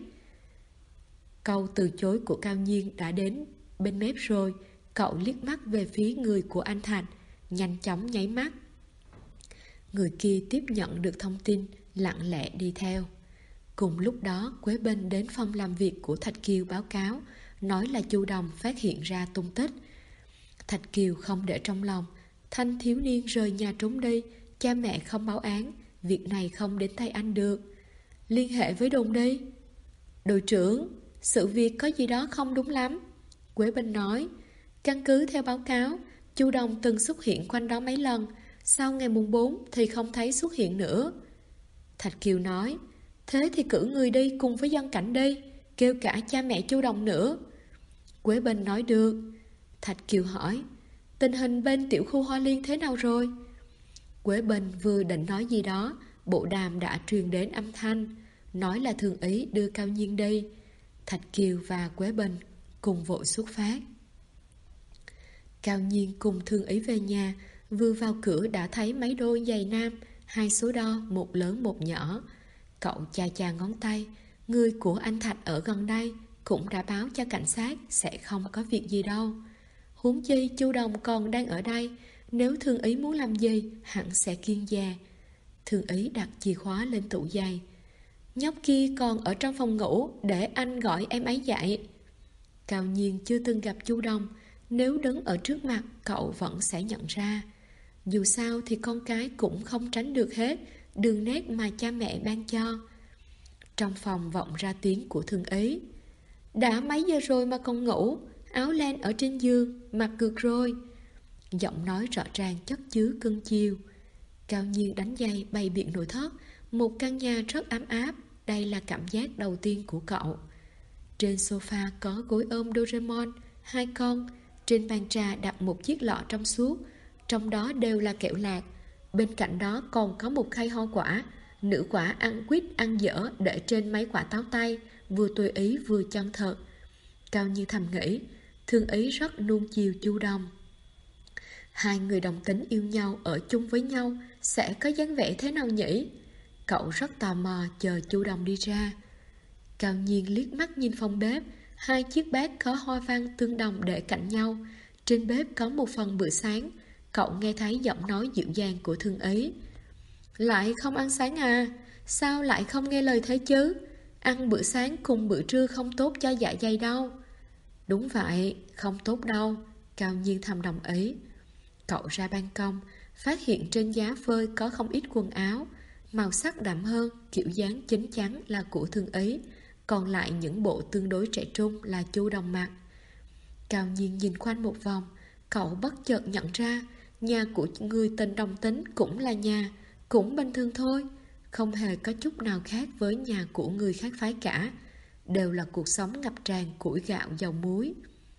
Câu từ chối của Cao Nhiên đã đến bên mép rồi. Cậu liếc mắt về phía người của anh Thạch, nhanh chóng nháy mắt. Người kia tiếp nhận được thông tin, lặng lẽ đi theo. Cùng lúc đó, Quế Bình đến phòng làm việc của Thạch Kiều báo cáo, nói là Chu Đồng phát hiện ra tung tích. Thạch Kiều không để trong lòng. Thanh thiếu niên rời nhà trốn đi, cha mẹ không báo án, việc này không đến tay anh được. Liên hệ với đồn đi. Đội trưởng, sự việc có gì đó không đúng lắm. Quế Bình nói. Căn cứ theo báo cáo, Chu Đồng từng xuất hiện quanh đó mấy lần, sau ngày mùng 4 thì không thấy xuất hiện nữa. Thạch Kiều nói. Thế thì cử người đi cùng với dân cảnh đi, kêu cả cha mẹ Chu Đồng nữa. Quế Bình nói được. Thạch Kiều hỏi. Tình hình bên tiểu khu Hoa Liên thế nào rồi? Quế Bình vừa định nói gì đó, bộ đàm đã truyền đến âm thanh, nói là Thường Ý đưa Cao Nhiên đi. Thạch Kiều và Quế Bình cùng vội xuất phát. Cao Nhiên cùng Thường Ý về nhà, vừa vào cửa đã thấy mấy đôi giày nam, hai số đo, một lớn một nhỏ. Cậu chà ngón tay. Người của anh Thạch ở gần đây cũng đã báo cho cảnh sát sẽ không có việc gì đâu. Huống chi Chu Đồng còn đang ở đây, nếu Thường Ý muốn làm gì hẳn sẽ kiêng dè. Thường Ý đặt chìa khóa lên tủ giày. Nhóc kia còn ở trong phòng ngủ, để anh gọi em ấy dậy. Cao Nhiên chưa từng gặp Chu Đồng, nếu đứng ở trước mặt cậu vẫn sẽ nhận ra. Dù sao thì con cái cũng không tránh được hết đường nét mà cha mẹ ban cho. Trong phòng vọng ra tiếng của Thường Ý. Đã mấy giờ rồi mà còn ngủ, áo len ở trên giường, mặc cược rồi. Giọng nói rõ ràng chất chứa cưng chiều. Cao Nhiên đánh giày bày biện nội thất, Một căn nhà rất ấm áp, đây là cảm giác đầu tiên của cậu. Trên sofa có gối ôm Doraemon, 2 con. Trên bàn trà đặt một chiếc lọ trong suốt, trong đó đều là kẹo lạc. Bên cạnh đó còn có một khay hoa quả. Nữ quả ăn quýt ăn dở để trên mấy quả táo tay, vừa tùy ý vừa chân thật. Cao Nhiên thầm nghĩ, Thương Ý rất nuông chiều Chu Đồng. Hai người đồng tính yêu nhau ở chung với nhau sẽ có dáng vẻ thế nào nhỉ? Cậu rất tò mò chờ Chu Đồng đi ra. Cao Nhiên liếc mắt nhìn phòng bếp, 2 chiếc bát có hoa văn tương đồng để cạnh nhau. Trên bếp có một phần bữa sáng. Cậu nghe thấy giọng nói dịu dàng của Thương Ý. Lại không ăn sáng à? Sao lại không nghe lời thế chứ? Ăn bữa sáng cùng bữa trưa không tốt cho dạ dày đâu. Đúng vậy, không tốt đâu. Cao Nhiên thầm đồng ý. Cậu ra ban công, phát hiện trên giá phơi có không ít quần áo. Màu sắc đậm hơn, kiểu dáng chín chắn là của Thương Ý, còn lại những bộ tương đối trẻ trung là Chu Đồng mặc. Cao Nhiên nhìn quanh một vòng, cậu bất chợt nhận ra nhà của người tình đồng tính cũng là nhà, cũng bình thường thôi, không hề có chút nào khác với nhà của người khác phái cả. Đều là cuộc sống ngập tràn củi gạo dầu muối.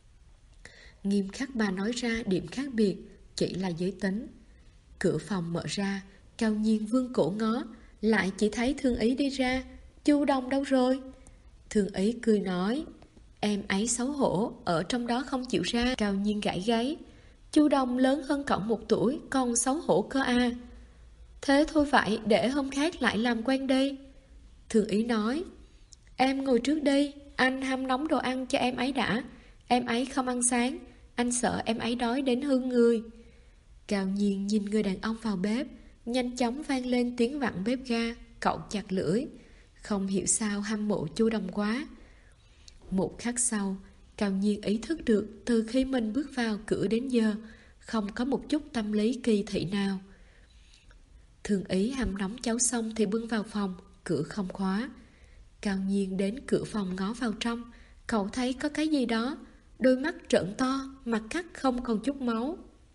Nghiêm khắc bà nói ra điểm khác biệt chỉ là giới tính. Cửa phòng mở ra, Cao Nhiên vươn cổ ngó, lại chỉ thấy Thương Ý đi ra. Chu Đồng đâu rồi? Thương Ý cười nói, em ấy xấu hổ, ở trong đó không chịu ra. Cao Nhiên gãi gáy, Chu Đồng lớn hơn cậu 1 tuổi, còn xấu hổ cơ à? Thế thôi vậy, để hôm khác lại làm quen đi. Thương Ý nói, em ngồi trước đi, anh hâm nóng đồ ăn cho em ấy đã. Em ấy không ăn sáng, anh sợ em ấy đói đến hư người. Cao Nhiên nhìn người đàn ông vào bếp, nhanh chóng vang lên tiếng vặn bếp ga. Cậu chặt lưỡi, không hiểu sao hâm mộ Chu Đồng quá. Một khắc sau, Cao Nhiên ý thức được từ khi mình bước vào cửa đến giờ không có một chút tâm lý kỳ thị nào. Thương Ý hâm nóng cháo xong thì bưng vào phòng, cửa không khóa. Cao Nhiên đến cửa phòng ngó vào trong, cậu thấy có cái gì đó, đôi mắt trợn to, mặt cắt không còn chút máu.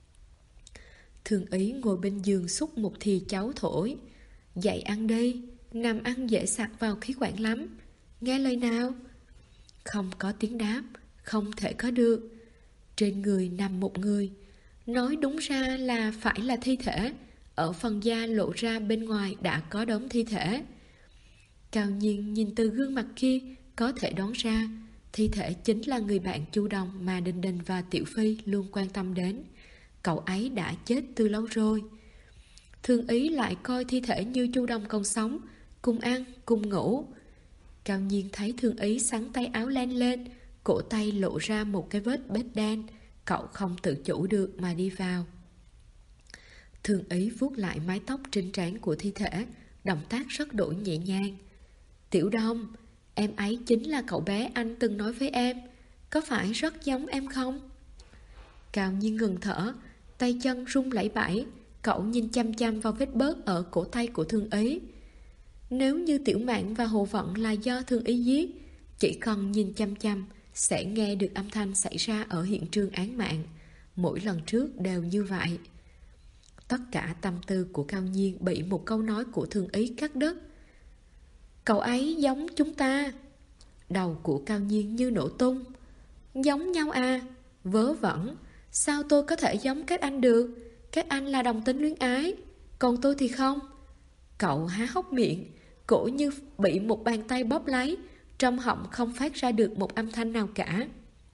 Thương Ý ngồi bên giường xúc một thìa cháo thổi, dậy ăn đi, nằm ăn dễ sặc vào khí quản lắm. Nghe lời nào? Không có tiếng đáp, không thể có được. Trên người nằm một người, nói đúng ra là phải là thi thể. Ở phần da lộ ra bên ngoài đã có đống thi thể. Cao Nhiên nhìn từ gương mặt kia có thể đoán ra thi thể chính là người bạn Chu Đồng mà Đình Đình và Tiểu Phi luôn quan tâm đến. Cậu ấy đã chết từ lâu rồi. Thương Ý lại coi thi thể như Chu Đồng còn sống, cùng ăn, cùng ngủ. Cao Nhiên thấy Thương Ý xắn tay áo len lên, cổ tay lộ ra một cái vết bết đen. Cậu không tự chủ được mà đi vào. Thương Ý vuốt lại mái tóc trên trán của thi thể, động tác rất đổi nhẹ nhàng. Tiểu Đông, em ấy chính là cậu bé anh từng nói với em, có phải rất giống em không? Cao Nhiên ngừng thở, tay chân run lẩy bẩy. Cậu nhìn chăm chăm vào vết bớt ở cổ tay của Thương Ý. Nếu như Tiểu Mạn và Hồ Vận là do Thương Ý giết, chỉ cần nhìn chăm chăm sẽ nghe được âm thanh xảy ra ở hiện trường án mạng. Mỗi lần trước đều như vậy. Tất cả tâm tư của Cao Nhiên bị một câu nói của Thương Ý cắt đứt. Cậu ấy giống chúng ta. Đầu của Cao Nhiên như nổ tung. Giống nhau à? Vớ vẩn. Sao tôi có thể giống các anh được? Các anh là đồng tính luyến ái, còn tôi thì không. Cậu há hốc miệng, cổ như bị một bàn tay bóp lấy, trong họng không phát ra được một âm thanh nào cả.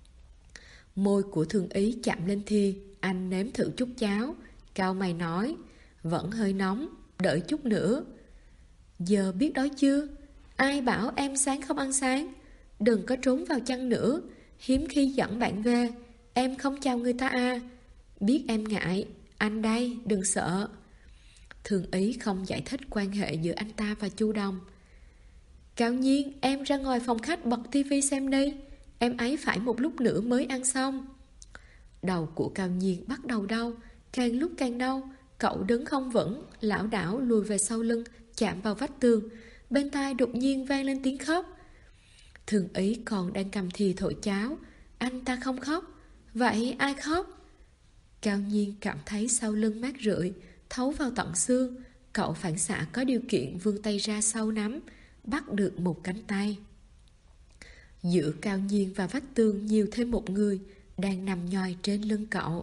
Môi của Thương Ý chạm lên thìa, anh nếm thử chút cháo. Cao mày nói, vẫn hơi nóng, đợi chút nữa. Giờ biết đói chưa? Ai bảo em sáng không ăn sáng? Đừng có trốn vào chăn nữa, hiếm khi dẫn bạn về. Em không chào người ta à? Biết em ngại, anh đây, đừng sợ. Thương Ý không giải thích quan hệ giữa anh ta và Chu Đồng. Cao Nhiên, em ra ngoài phòng khách bật tivi xem đi. Em ấy phải một lúc nữa mới ăn xong. Đầu của Cao Nhiên bắt đầu đau, càng lúc càng đau. Cậu đứng không vững, lảo đảo lùi về sau lưng, chạm vào vách tường. Bên tai đột nhiên vang lên tiếng khóc. Thương Ý còn đang cầm thìa thổi cháo. Anh ta không khóc. Vậy ai khóc? Cao Nhiên cảm thấy sau lưng mát rượi, thấu vào tận xương. cậu phản xạ có điều kiện vươn tay ra sau nắm, bắt được một cánh tay. Giữa Cao Nhiên và vách tường nhiều thêm một người đang nằm nhoi trên lưng cậu.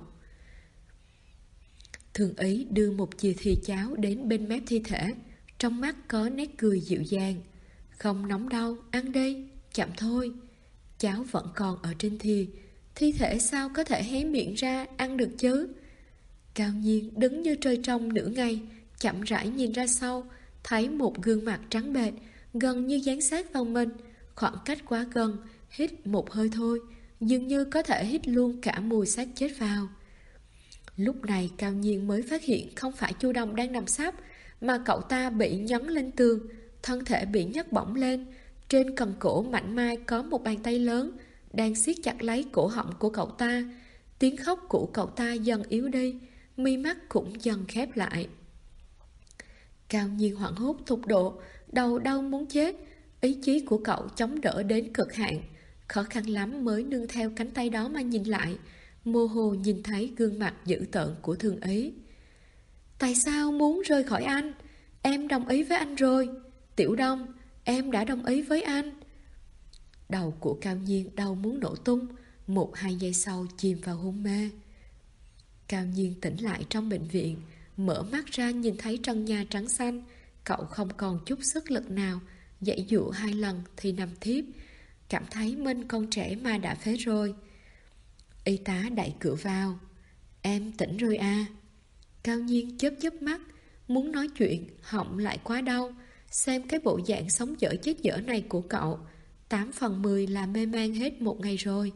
Thường Ý đưa một dìa thìa cháo đến bên mép thi thể, trong mắt có nét cười dịu dàng. Không nóng đâu, ăn đi, chậm thôi. Cháo vẫn còn ở trên thìa, thi thể sao có thể hé miệng ra ăn được chứ? Cao Nhiên đứng như trời trồng nửa ngày, chậm rãi nhìn ra sau, thấy một gương mặt trắng bệch, gần như dán sát vào mình. Khoảng cách quá gần, hít một hơi thôi, dường như có thể hít luôn cả mùi xác chết vào. Lúc này Cao Nhiên mới phát hiện không phải Chu Đồng đang nằm sấp, mà cậu ta bị nhấn lên tường, thân thể bị nhấc bổng lên. Trên cần cổ mảnh mai có một bàn tay lớn đang siết chặt lấy cổ họng của cậu ta. Tiếng khóc của cậu ta dần yếu đi, mi mắt cũng dần khép lại. Cao Nhiên hoảng hốt thục độ, đầu đau muốn chết. Ý chí của cậu chống đỡ đến cực hạn, khó khăn lắm mới nương theo cánh tay đó mà nhìn lại, mơ hồ nhìn thấy gương mặt dữ tợn của Thường Ý. Tại sao muốn rời khỏi anh? Em đồng ý với anh rồi. Tiểu Đông, em đã đồng ý với anh. Đầu của Cao Nhiên đau muốn nổ tung, 1-2 giây sau chìm vào hôn mê. Cao Nhiên tỉnh lại trong bệnh viện, mở mắt ra nhìn thấy trần nhà trắng xanh. Cậu không còn chút sức lực nào, giãy giụa 2 lần thì nằm thiếp, cảm thấy mình còn trẻ mà đã phế rồi. Y tá đẩy cửa vào. Em tỉnh rồi à? Cao Nhiên chớp chớp mắt, muốn nói chuyện, họng lại quá đau. Xem cái bộ dạng sống dở chết dở này của cậu, 8/10 là mê man hết một ngày rồi.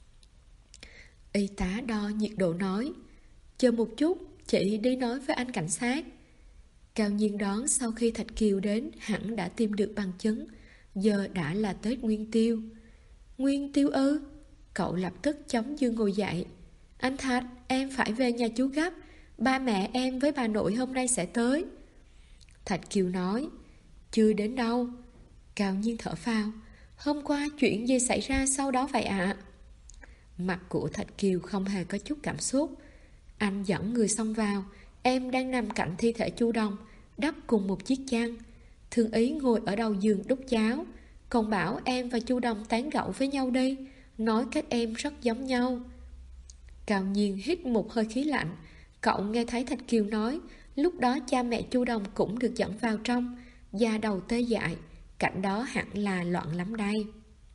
Y tá đo nhiệt độ nói, chờ một chút, chị đi nói với anh cảnh sát. Cao Nhiên đoán sau khi Thạch Kiều đến hẳn đã tìm được bằng chứng. Giờ đã là Tết Nguyên Tiêu. Nguyên Tiêu ư? Cậu lập tức chống dương ngồi dậy. Anh Thạch, em phải về nhà chú gấp. Ba mẹ em với bà nội hôm nay sẽ tới. Thạch Kiều nói, chưa đến đâu. Cao Nhiên thở phào. Hôm qua chuyện gì xảy ra sau đó vậy ạ? Mặt của Thạch Kiều không hề có chút cảm xúc. Anh dẫn người xông vào. Em đang nằm cạnh thi thể Chu Đồng, đắp cùng một chiếc chăn. Thường Ý ngồi ở đầu giường đút cháo, còn bảo em và Chu Đồng tán gẫu với nhau đi, nói các em rất giống nhau. Cao Nhiên hít một hơi khí lạnh. Cậu nghe thấy Thạch Kiều nói lúc đó cha mẹ Chu Đồng cũng được dẫn vào trong, da đầu tê dại, cảnh đó hẳn là loạn lắm đây.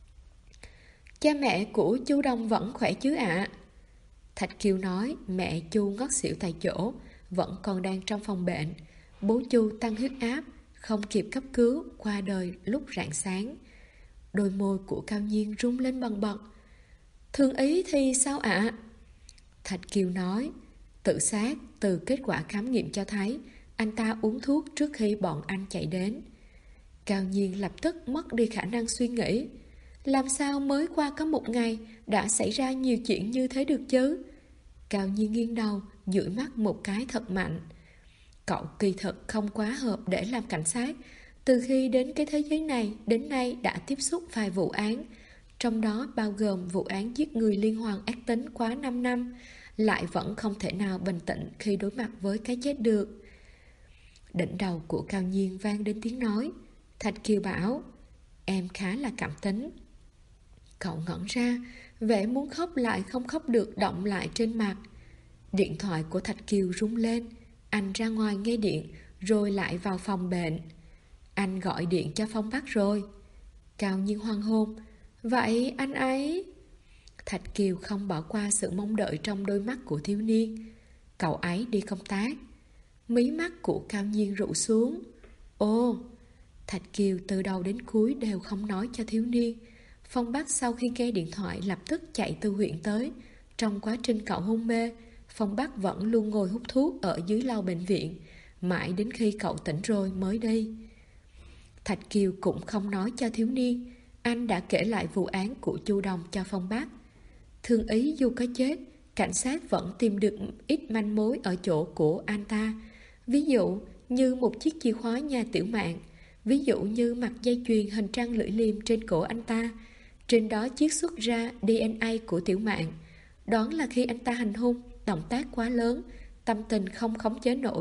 Cha mẹ của Chu Đồng vẫn khỏe chứ ạ? Thạch Kiều nói mẹ Chu ngất xỉu tại chỗ, vẫn còn đang trong phòng bệnh. Bố Chu tăng huyết áp, không kịp cấp cứu, qua đời lúc rạng sáng. Đôi môi của Cao Nhiên rung lên bần bật. Thường Ý thì sao ạ? Thạch Kiều nói, tự sát, từ kết quả khám nghiệm cho thấy anh ta uống thuốc trước khi bọn anh chạy đến. Cao Nhiên lập tức mất đi khả năng suy nghĩ. Làm sao mới qua có một ngày đã xảy ra nhiều chuyện như thế được chứ? Cao Nhiên nghiêng đầu, dụi mắt một cái thật mạnh. Cậu kỳ thực không quá hợp để làm cảnh sát. Từ khi đến cái thế giới này đến nay đã tiếp xúc vài vụ án, trong đó bao gồm vụ án giết người liên hoàn ác tính quá 5 năm, lại vẫn không thể nào bình tĩnh khi đối mặt với cái chết được. Đỉnh đầu của Cao Nhiên vang đến tiếng nói. Thạch Kiều bảo, em khá là cảm tính. Cậu ngẩn ra, vẻ muốn khóc lại không khóc được động lại trên mặt. Điện thoại của Thạch Kiều rung lên. Anh ra ngoài nghe điện, rồi lại vào phòng bệnh. Anh gọi điện cho Phong Bắc rồi. Cao Nhiên hoang hôn. Vậy anh ấy... Thạch Kiều không bỏ qua sự mong đợi trong đôi mắt của thiếu niên. Cậu ấy đi công tác. Mí mắt của Cao Nhiên rũ xuống. Ồ! Thạch Kiều từ đầu đến cuối đều không nói cho thiếu niên. Phong Bắc sau khi nghe điện thoại lập tức chạy từ huyện tới. Trong quá trình cậu hôn mê, Phong Bắc vẫn luôn ngồi hút thuốc ở dưới lầu bệnh viện, mãi đến khi cậu tỉnh rồi mới đi. Thạch Kiều cũng không nói cho thiếu niên. Anh đã kể lại vụ án của Chu Đồng cho Phong Bắc. Thường Ý dù có chết, cảnh sát vẫn tìm được ít manh mối ở chỗ của anh ta. Ví dụ như một chiếc chìa khóa nhà Tiểu Mạn, ví dụ như mặt dây chuyền hình trăng lưỡi liềm trên cổ anh ta. Trên đó chiết xuất ra DNA của Tiểu Mạn. Đoán là khi anh ta hành hung, động tác quá lớn, tâm tình không khống chế nổi,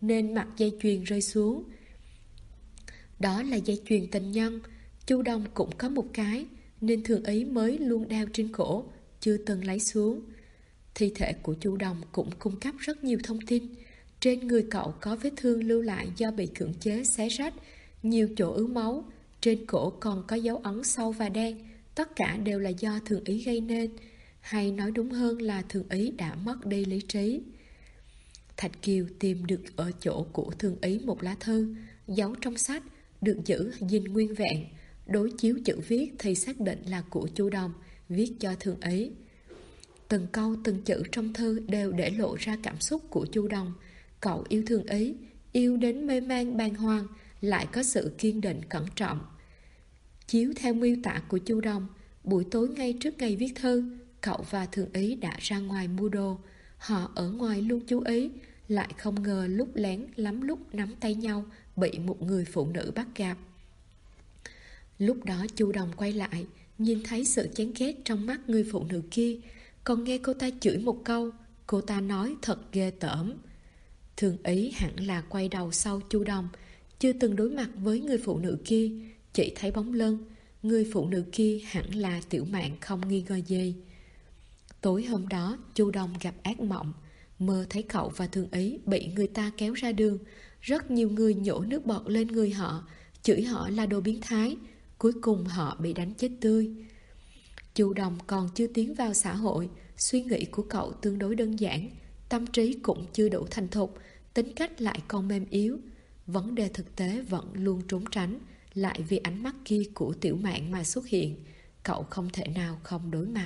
nên mặc dây chuyền rơi xuống. Đó là dây chuyền tình nhân. Chu Đông cũng có một cái, nên Thường Ý mới luôn đeo trên cổ, chưa từng lấy xuống. Thi thể của Chu Đông cũng cung cấp rất nhiều thông tin. Trên người cậu có vết thương lưu lại do bị cưỡng chế xé rách, nhiều chỗ ứ máu. Trên cổ còn có dấu ấn sâu và đen. Tất cả đều là do Thường Ý gây nên, hay nói đúng hơn là Thường Ý đã mất đi lý trí. Thạch Kiều tìm được ở chỗ của Thường Ý một lá thư giấu trong sách, được giữ gìn nguyên vẹn. Đối chiếu chữ viết thì xác định là của Chu Đông viết cho Thường Ý. Từng câu từng chữ trong thư đều để lộ ra cảm xúc của Chu Đông. Cậu yêu Thường Ý, yêu đến mê man bàng hoàng, lại có sự kiên định cẩn trọng. Chiếu theo miêu tả của Chu Đông, buổi tối ngay trước ngày viết thư, cậu và Thường Ý đã ra ngoài mua đồ. Họ ở ngoài luôn chú ý, lại không ngờ lúc lén lắm lúc nắm tay nhau bị một người phụ nữ bắt gặp. Lúc đó Chu Đông quay lại, nhìn thấy sự chán ghét trong mắt người phụ nữ kia, còn nghe cô ta chửi một câu. Cô ta nói thật ghê tởm. Thường Ý hẳn là quay đầu sau Chu Đông, chưa từng đối mặt với người phụ nữ kia, chỉ thấy bóng lưng. Người phụ nữ kia hẳn là Tiểu Mạn không nghi ngờ gì. Tối hôm đó Chu Đông gặp ác mộng, mơ thấy cậu và Thường Ý bị người ta kéo ra đường. Rất nhiều người nhổ nước bọt lên người họ, chửi họ là đồ biến thái. Cuối cùng họ bị đánh chết tươi. Chu Đông còn chưa tiến vào xã hội, suy nghĩ của cậu tương đối đơn giản, tâm trí cũng chưa đủ thành thục, tính cách lại còn mềm yếu. Vấn đề thực tế vẫn luôn trốn tránh, lại vì ánh mắt kia của Tiểu Mạn mà xuất hiện. Cậu không thể nào không đối mặt.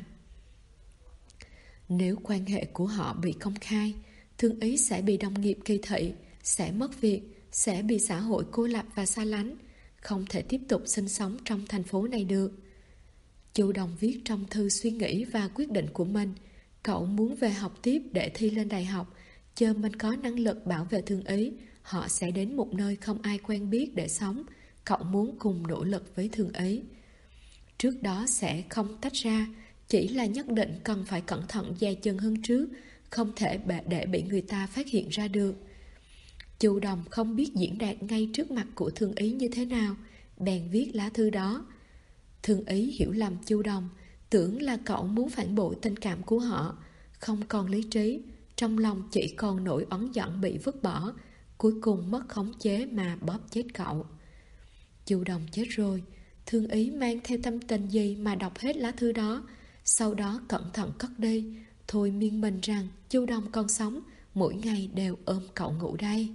Nếu quan hệ của họ bị công khai, Thường Ý sẽ bị đồng nghiệp kỳ thị, sẽ mất việc, sẽ bị xã hội cô lập và xa lánh, không thể tiếp tục sinh sống trong thành phố này được. Chu Đông viết trong thư suy nghĩ và quyết định của mình. Cậu muốn về học tiếp để thi lên đại học, chờ mình có năng lực bảo vệ Thường Ý, họ sẽ đến một nơi không ai quen biết để sống. Cậu muốn cùng nỗ lực với Thường Ý. Trước đó sẽ không tách ra, chỉ là nhất định cần phải cẩn thận dè chừng hơn trước, không thể để bị người ta phát hiện ra được. Chu Đông không biết diễn đạt ngay trước mặt của Thường Ý như thế nào, bèn viết lá thư đó. Thường Ý hiểu lầm Chu Đông, tưởng là cậu muốn phản bội tình cảm của họ, không còn lý trí, trong lòng chỉ còn nỗi oán giận bị vứt bỏ, cuối cùng mất khống chế mà bóp chết cậu. Chu Đông chết rồi, Thường Ý mang theo tâm tình gì mà đọc hết lá thư đó, sau đó cẩn thận cất đi, thôi miên mình rằng Chu Đông còn sống, mỗi ngày đều ôm cậu ngủ đây.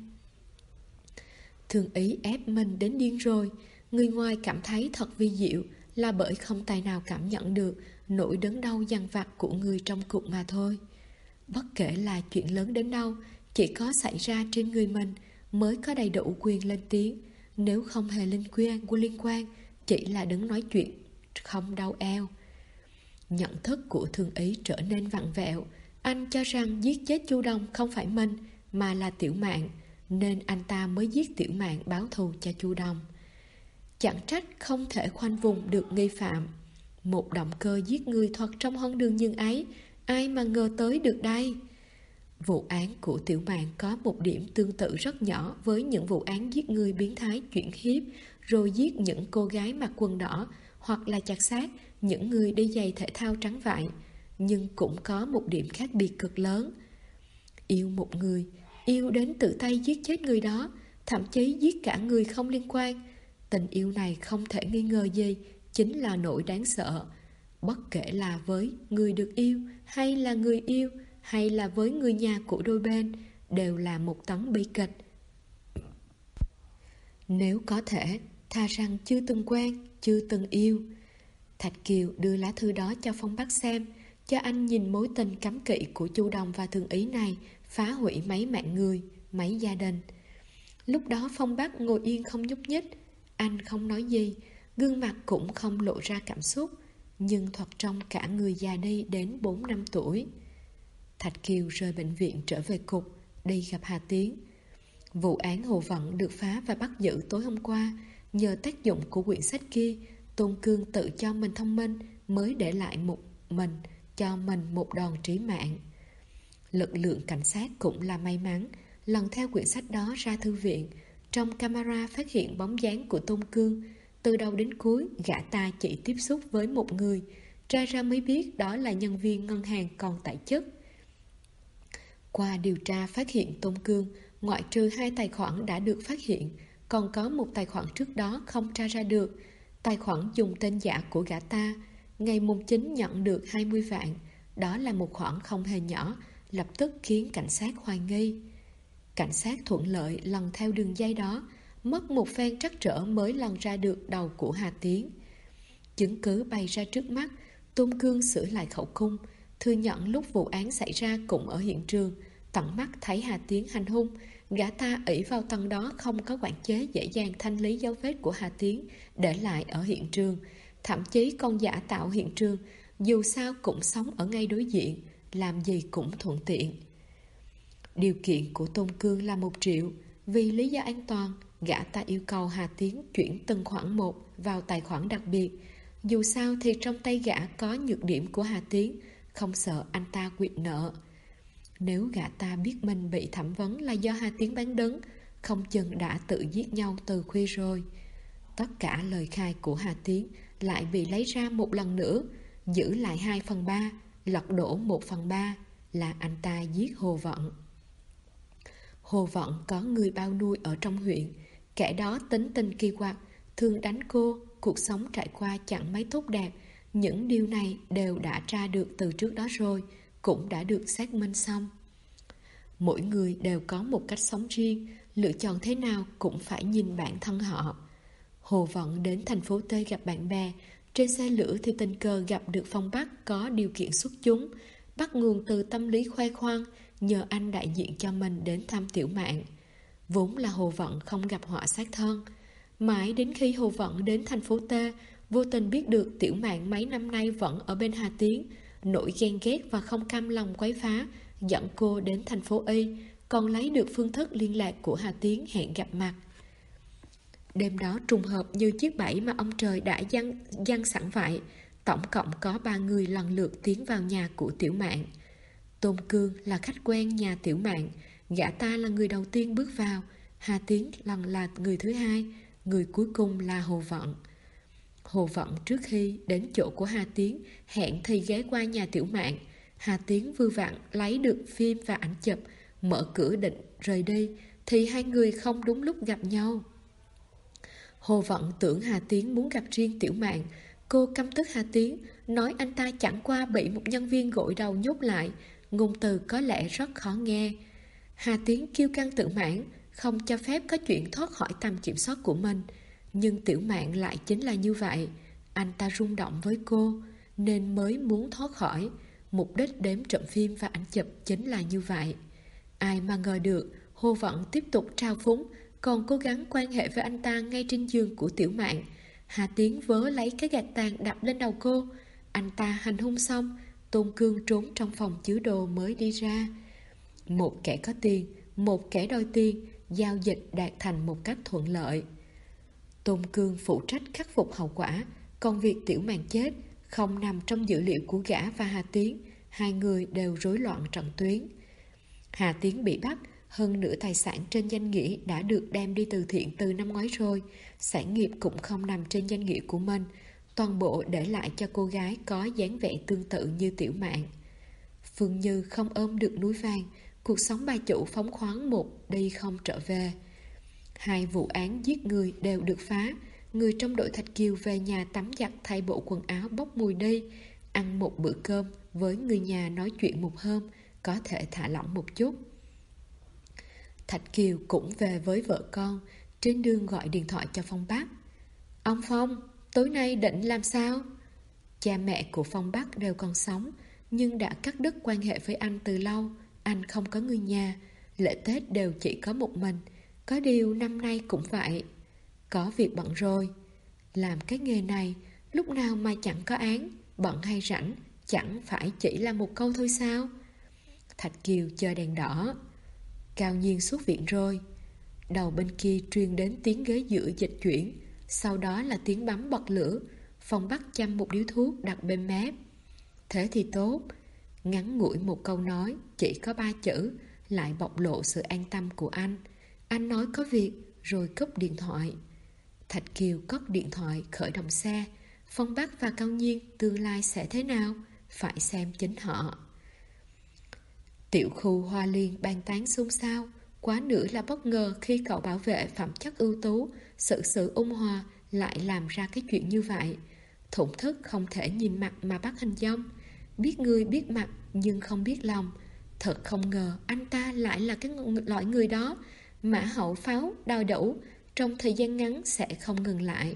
Thường Ý ép mình đến điên rồi, người ngoài cảm thấy thật vi diệu là bởi không tài nào cảm nhận được nỗi đớn đau dằn vặt của người trong cuộc mà thôi. Bất kể là chuyện lớn đến đâu, chỉ có xảy ra trên người mình mới có đầy đủ quyền lên tiếng. Nếu không hề liên quan, chỉ là đứng nói chuyện không đau eo. Nhận thức của Thường Ý trở nên vặn vẹo. Anh cho rằng giết chết Chu Đông không phải mình, mà là Tiểu Mạn, nên anh ta mới giết Tiểu Mạn báo thù cho Chu Đông. Chẳng trách không thể khoanh vùng được nghi phạm. Một động cơ giết người thật trong hơn đường nhưng ấy, ai mà ngờ tới được đây. Vụ án của Tiểu Mạn có một điểm tương tự rất nhỏ với những vụ án giết người biến thái chuyển hiếp, rồi giết những cô gái mặc quần đỏ, hoặc là chặt xác những người đi giày thể thao trắng vại. Nhưng cũng có một điểm khác biệt cực lớn. Yêu một người, yêu đến tự tay giết chết người đó, thậm chí giết cả người không liên quan. Tình yêu này không thể nghi ngờ gì chính là nỗi đáng sợ. Bất kể là với người được yêu, hay là người yêu, hay là với người nhà của đôi bên, đều là một tấn bi kịch. Nếu có thể, thà rằng chưa từng quen, chưa từng yêu. Thạch Kiều đưa lá thư đó cho Phong Bắc xem, cho anh nhìn mối tình cấm kỵ của Chu Đông và Thường Ý này phá hủy mấy mạng người, mấy gia đình. Lúc đó Phong Bắc ngồi yên không nhúc nhích. Anh không nói gì, gương mặt cũng không lộ ra cảm xúc, nhưng thoạt trông cả người già đi đến 4 năm tuổi. Thạch Kiều rời bệnh viện trở về cục, đi gặp Hà Tiến. Vụ án Hồ Vận được phá và bắt giữ tối hôm qua. Nhờ tác dụng của quyển sách kia, Tôn Cương tự cho mình thông minh, mới để lại cho mình một đòn trí mạng. Lực lượng cảnh sát cũng là may mắn, lần theo quyển sách đó ra thư viện. Trong camera phát hiện bóng dáng của Tôn Cương. Từ đầu đến cuối, gã ta chỉ tiếp xúc với một người. Tra ra mới biết đó là nhân viên ngân hàng còn tại chức. Qua điều tra phát hiện Tôn Cương, ngoại trừ 2 tài khoản đã được phát hiện, còn có một tài khoản trước đó không tra ra được. Tài khoản dùng tên giả của gã ta, ngày mùng 9 nhận được 20 vạn. Đó là một khoản không hề nhỏ, lập tức khiến cảnh sát hoài nghi. Cảnh sát thuận lợi lần theo đường dây đó, mất một phen trắc trở mới lần ra được đầu của Hà Tiến. Chứng cứ bày ra trước mắt, Tôn Cương sửa lại khẩu cung, thừa nhận lúc vụ án xảy ra cũng ở hiện trường, tận mắt thấy Hà Tiến hành hung. Gã ta ỷ vào tầng đó không có quản chế, dễ dàng thanh lý dấu vết của Hà Tiến để lại ở hiện trường, thậm chí còn giả tạo hiện trường, dù sao cũng sống ở ngay đối diện, làm gì cũng thuận tiện. Điều kiện của Tôn Cương là 1 triệu. Vì lý do an toàn, gã ta yêu cầu Hà Tiến chuyển từng khoản một vào tài khoản đặc biệt. Dù sao thì trong tay gã có nhược điểm của Hà Tiến, không sợ anh ta quyệt nợ. Nếu gã ta biết mình bị thẩm vấn là do Hà Tiến bán đứng, không chừng đã tự giết nhau từ khuya rồi. Tất cả lời khai của Hà Tiến lại bị lấy ra một lần nữa, giữ lại 2/3, lật đổ 1/3 là anh ta giết Hồ Vận. Hồ Vận có người bao nuôi ở trong huyện, kẻ đó tính tình kỳ quặc, thường đánh cô, cuộc sống trải qua chẳng mấy tốt đẹp. Những điều này đều đã tra được từ trước đó rồi, cũng đã được xác minh xong. Mỗi người đều có một cách sống riêng, lựa chọn thế nào cũng phải nhìn bản thân họ. Hồ Vận đến thành phố T gặp bạn bè, trên xe lửa thì tình cờ gặp được Phong Bắc có điều kiện xuất chúng, bắt nguồn từ tâm lý khoe khoang, nhờ anh đại diện cho mình đến thăm Tiểu Mạn. Vốn là Hồ Vận không gặp họa sát thân. Mãi đến khi Hồ Vận đến thành phố T, vô tình biết được Tiểu Mạn mấy năm nay vẫn ở bên Hà Tiến, nỗi ghen ghét và không cam lòng quấy phá, dẫn cô đến thành phố Y, còn lấy được phương thức liên lạc của Hà Tiến hẹn gặp mặt. Đêm đó trùng hợp như chiếc bẫy mà ông trời đã giăng sẵn vậy. Tổng cộng có 3 người lần lượt tiến vào nhà của Tiểu Mạn. Tôn Cương là khách quen nhà Tiểu Mạn, gã ta là người đầu tiên bước vào. Hà Tiến lần là người thứ hai, người cuối cùng là Hồ Vận. Hồ Vận trước khi đến chỗ của Hà Tiến hẹn thì ghé qua nhà Tiểu Mạn. Hà Tiến vừa vặn lấy được phim và ảnh chụp, mở cửa định rời đi thì hai người không đúng lúc gặp nhau. Hồ Vận tưởng Hà Tiến muốn gặp riêng Tiểu Mạn. Cô căm tức Hà Tiến, nói anh ta chẳng qua bị một nhân viên gội đầu nhốt lại, ngôn từ có lẽ rất khó nghe. Hà Tiến kiêu căng tự mãn, không cho phép có chuyện thoát khỏi tầm kiểm soát của mình. Nhưng Tiểu Mạn lại chính là như vậy. Anh ta rung động với cô, nên mới muốn thoát khỏi. Mục đích đếm trộm phim và ảnh chụp chính là như vậy. Ai mà ngờ được, Hồ Vận tiếp tục trao phúng, còn cố gắng quan hệ với anh ta ngay trên giường của Tiểu Mạn. Hà Tiến vớ lấy cái gạch tàn đập lên đầu cô. Anh ta hành hung xong, Tôn Cương trốn trong phòng chứa đồ mới đi ra. Một kẻ có tiền, một kẻ đòi tiền, giao dịch đạt thành một cách thuận lợi. Tôn Cương phụ trách khắc phục hậu quả, còn việc Tiểu Mạn chết không nằm trong dữ liệu của gã và Hà Tiến. Hai người đều rối loạn trận tuyến. Hà Tiến bị bắt, hơn nửa tài sản trên danh nghĩa đã được đem đi từ thiện từ năm ngoái rồi. Sản nghiệp cũng không nằm trên danh nghĩa của mình, toàn bộ để lại cho cô gái có dáng vẻ tương tự như Tiểu Mạn. Phương Như không ôm được núi vàng, cuộc sống bà chủ phóng khoáng một đi không trở về. 2 vụ án giết người đều được phá. Người trong đội Thạch Kiều về nhà tắm giặt thay bộ quần áo bốc mùi đi, ăn một bữa cơm với người nhà nói chuyện một hôm, có thể thả lỏng một chút. Thạch Kiều cũng về với vợ con, trên đường gọi điện thoại cho Phong Bắc. Ông Phong, tối nay định làm sao? Cha mẹ của Phong Bắc đều còn sống, nhưng đã cắt đứt quan hệ với anh từ lâu. Anh không có người nhà, lễ Tết đều chỉ có một mình. Có điều năm nay cũng vậy. Có việc bận rồi. Làm cái nghề này, lúc nào mà chẳng có án, bận hay rảnh, chẳng phải chỉ là một câu thôi sao? Thạch Kiều chờ đèn đỏ. Cao Nhiên xuất viện rồi. Đầu bên kia truyền đến tiếng ghế dựa dịch chuyển, sau đó là tiếng bấm bật lửa. Phong Bắc chăm một điếu thuốc đặt bên mép. Thế thì tốt. Ngắn ngủi một câu nói, chỉ có 3 chữ, lại bộc lộ sự an tâm của anh. Anh nói có việc rồi cúp điện thoại. Thạch Kiều cất điện thoại khởi động xe. Phong Bắc và Cao Nhiên tương lai sẽ thế nào? Phải xem chính họ. Tiểu khu Hoa Liên bàn tán xôn xao. Quá nữa là bất ngờ khi cậu bảo vệ phẩm chất ưu tú, sự ôn hòa lại làm ra cái chuyện như vậy. Thổn thức không thể nhìn mặt mà bắt hình dong. Biết người biết mặt nhưng không biết lòng. Thật không ngờ anh ta lại là cái loại người đó. Mã hậu pháo đòi đủ, trong thời gian ngắn sẽ không ngừng lại.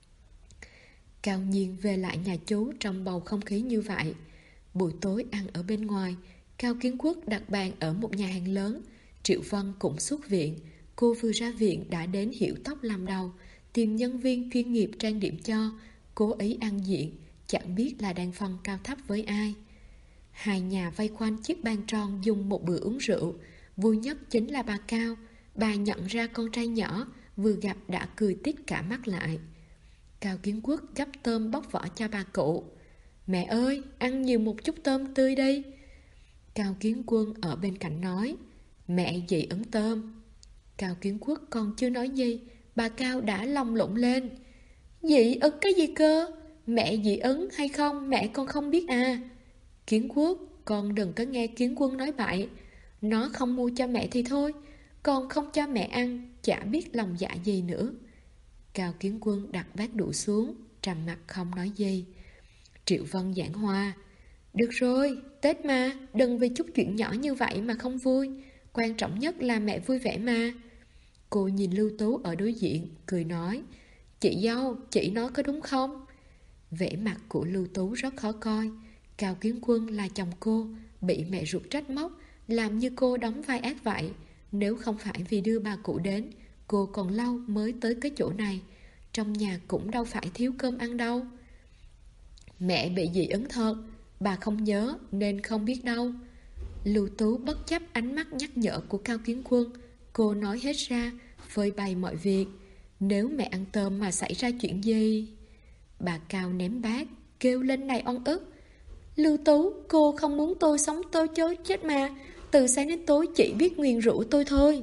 Cao Nhiên về lại nhà chú trong bầu không khí như vậy. Buổi tối ăn ở bên ngoài, Cao Kiến Quốc đặt bàn ở một nhà hàng lớn. Triệu Vân cũng xuất viện. Cô vừa ra viện đã đến hiệu tóc làm đầu, tìm nhân viên chuyên nghiệp trang điểm cho. Cố ý ăn diện, chẳng biết là đang phân cao thấp với ai. Hai nhà vây quanh chiếc bàn tròn dùng một bữa uống rượu. Vui nhất chính là bà Cao. Bà nhận ra con trai nhỏ, vừa gặp đã cười tít cả mắt lại. Cao Kiến Quốc gắp tôm bóc vỏ cho bà cụ. Mẹ ơi, ăn nhiều một chút tôm tươi đi. Cao Kiến Quân ở bên cạnh nói. Mẹ dị ứng tôm. Cao Kiến Quốc còn chưa nói gì, bà Cao đã lồng lộn lên. Dị ứng cái gì cơ? Mẹ dị ứng hay không mẹ con không biết à? Kiến Quốc, con đừng có nghe Kiến Quân nói bậy. Nó không mua cho mẹ thì thôi, con không cho mẹ ăn, chả biết lòng dạ gì nữa. Cao Kiến Quân đặt bát đũa xuống, trầm mặt không nói gì. Triệu Vân giảng hòa. Được rồi, Tết mà, đừng vì chút chuyện nhỏ như vậy mà không vui. Quan trọng nhất là mẹ vui vẻ mà. Cô nhìn Lưu Tú ở đối diện, cười nói. Chị dâu, chị nói có đúng không? Vẻ mặt của Lưu Tú rất khó coi. Cao Kiến Quân là chồng cô, bị mẹ ruột trách móc, làm như cô đóng vai ác vậy. Nếu không phải vì đưa bà cụ đến, cô còn lâu mới tới cái chỗ này. Trong nhà cũng đâu phải thiếu cơm ăn đâu. Mẹ bị dị ứng thật, bà không nhớ nên không biết đâu. Lưu Tú bất chấp ánh mắt nhắc nhở của Cao Kiến Quân. Cô nói hết ra, phơi bày mọi việc. Nếu mẹ ăn tôm mà xảy ra chuyện gì? Bà Cao ném bát, kêu lên đầy oan ức. Lưu Tú, cô không muốn tôi sống tôi chối chết mà. Từ sáng đến tối chỉ biết nguyền rủa tôi thôi.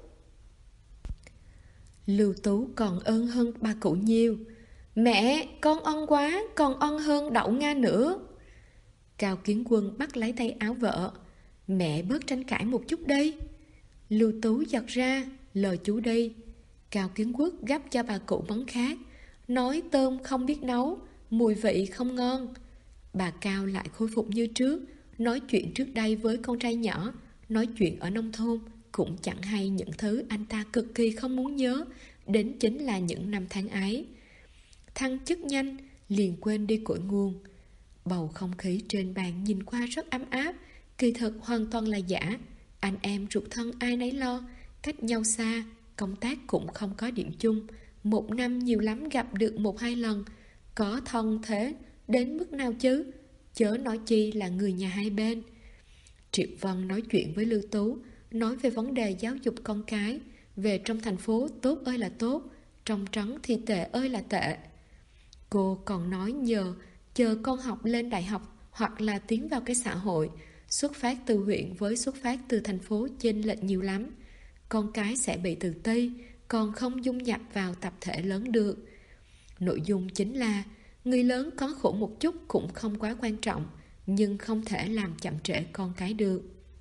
Lưu Tú còn ơn hơn bà cụ nhiều. Mẹ, con ân quá, còn ân hơn đậu Nga nữa. Cao Kiến Quân bắt lấy tay áo vợ. Mẹ bớt tranh cãi một chút đi. Lưu Tú giật ra, lời chú đi. Cao Kiến Quốc gắp cho bà cụ món khác, nói tôm không biết nấu, mùi vị không ngon. Bà Cao lại khôi phục như trước, nói chuyện trước đây với con trai nhỏ, nói chuyện ở nông thôn, cũng chẳng hay những thứ anh ta cực kỳ không muốn nhớ, đến chính là những năm tháng ấy. Thăng chức nhanh, liền quên đi cội nguồn. Bầu không khí trên bàn nhìn qua rất ấm áp, kỳ thực hoàn toàn là giả. Anh em ruột thân ai nấy lo, cách nhau xa, công tác cũng không có điểm chung. Một năm nhiều lắm gặp được 1-2 lần, có thân thế đến mức nào chứ, chớ nói chi là người nhà hai bên. Triệu Vân nói chuyện với Lưu Tú, nói về vấn đề giáo dục con cái. Về trong thành phố tốt ơi là tốt, trong trấn thì tệ ơi là tệ. Cô còn nói chờ con học lên đại học hoặc là tiến vào cái xã hội, xuất phát từ huyện với xuất phát từ thành phố chênh lệch nhiều lắm. Con cái sẽ bị tự ti, còn không dung nhập vào tập thể lớn được. Nội dung chính là người lớn có khổ một chút cũng không quá quan trọng, nhưng không thể làm chậm trễ con cái được.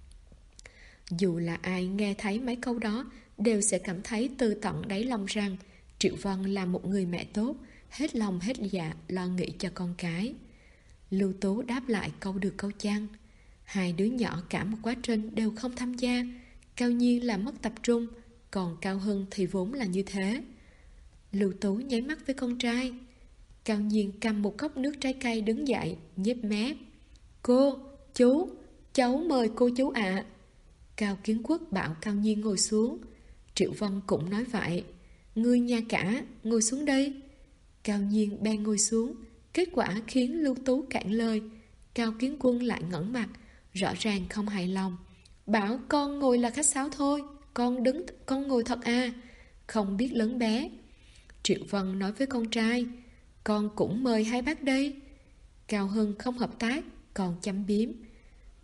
Dù là ai nghe thấy mấy câu đó đều sẽ cảm thấy từ tận đáy lòng rằng Triệu Vân là một người mẹ tốt, hết lòng hết dạ lo nghĩ cho con cái. Lưu Tú đáp lại câu được câu chăng. Hai đứa nhỏ cả một quá trình đều không tham gia. Cao Nhiên là mất tập trung, còn Cao Hưng thì vốn là như thế. Lưu Tú nháy mắt với con trai. Cao Nhiên cầm một cốc nước trái cây đứng dậy, nhếch mép. Cô, chú, cháu mời cô chú ạ. Cao Kiến Quốc bảo Cao Nhiên ngồi xuống. Triệu Vân cũng nói vậy. Người nhà cả, ngồi xuống đây. Cao Nhiên bèn ngồi xuống. Kết quả khiến Lưu Tú cạn lời. Cao Kiến Quân lại ngẩn mặt, rõ ràng không hài lòng. Bảo con ngồi là khách sáo thôi, con ngồi thật à, không biết lớn bé. Triệu Vân nói với con trai, con cũng mời hai bác đây. Cao Hưng không hợp tác, còn châm biếm.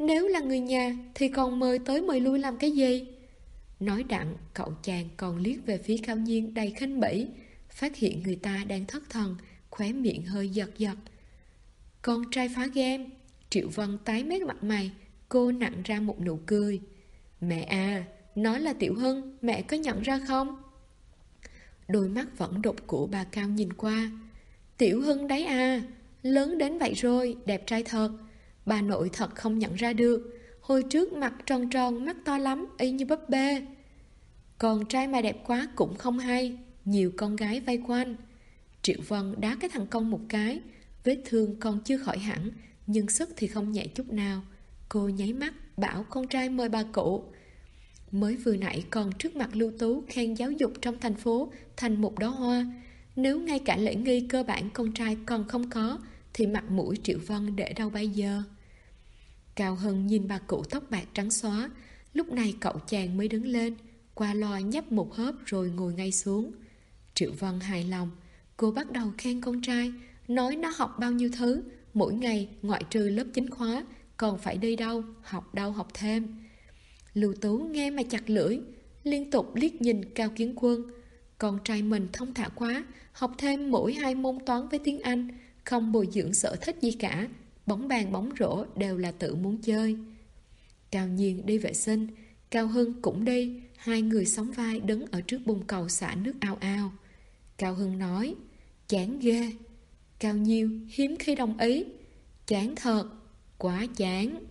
Nếu là người nhà thì còn mời tới mời lui làm cái gì? Nói đặng, cậu chàng còn liếc về phía Cao Nhiên đầy khinh bỉ, phát hiện người ta đang thất thần, khóe miệng hơi giật giật. Con trai phá game. Triệu Vân tái mét mặt mày, cô nặn ra một nụ cười. Mẹ à, nói là Tiểu Hưng, mẹ có nhận ra không? Đôi mắt vẫn đục của bà Cao nhìn qua. Tiểu Hưng đấy à, lớn đến vậy rồi, đẹp trai thật. Bà nội thật không nhận ra được. Hồi trước mặt tròn tròn, mắt to lắm, y như búp bê. Con trai mà đẹp quá cũng không hay. Nhiều con gái vây quanh. Triệu Vân đá cái thằng Công một cái. Vết thương còn chưa khỏi hẳn, nhưng sức thì không nhẹ chút nào. Cô nháy mắt bảo con trai mời bà cụ. Mới vừa nãy còn trước mặt Lưu Tú khen giáo dục trong thành phố thành một đóa hoa. Nếu ngay cả lễ nghi cơ bản con trai còn không có, thì mặt mũi Triệu Vân để đâu bây giờ? Cao Hân nhìn bà cụ tóc bạc trắng xóa. Lúc này cậu chàng mới đứng lên, qua loa nhấp một hớp rồi ngồi ngay xuống. Triệu Vân hài lòng. Cô bắt đầu khen con trai, nói nó học bao nhiêu thứ, mỗi ngày ngoại trừ lớp chính khóa còn phải đi đâu học thêm. Lưu Tú nghe mà chặt lưỡi, liên tục liếc nhìn Cao Kiến Quân. Con trai mình thông thả quá, học thêm mỗi 2 môn toán với tiếng Anh, không bồi dưỡng sở thích gì cả. Bóng bàn bóng rổ đều là tự muốn chơi. Cao Nhiên đi vệ sinh, Cao Hưng cũng đi. Hai người sóng vai đứng ở trước bồn cầu xả nước ao ao. Cao Hưng nói, chán ghê. Cao Nhiêu hiếm khi đồng ý. Chán thật, quá chán.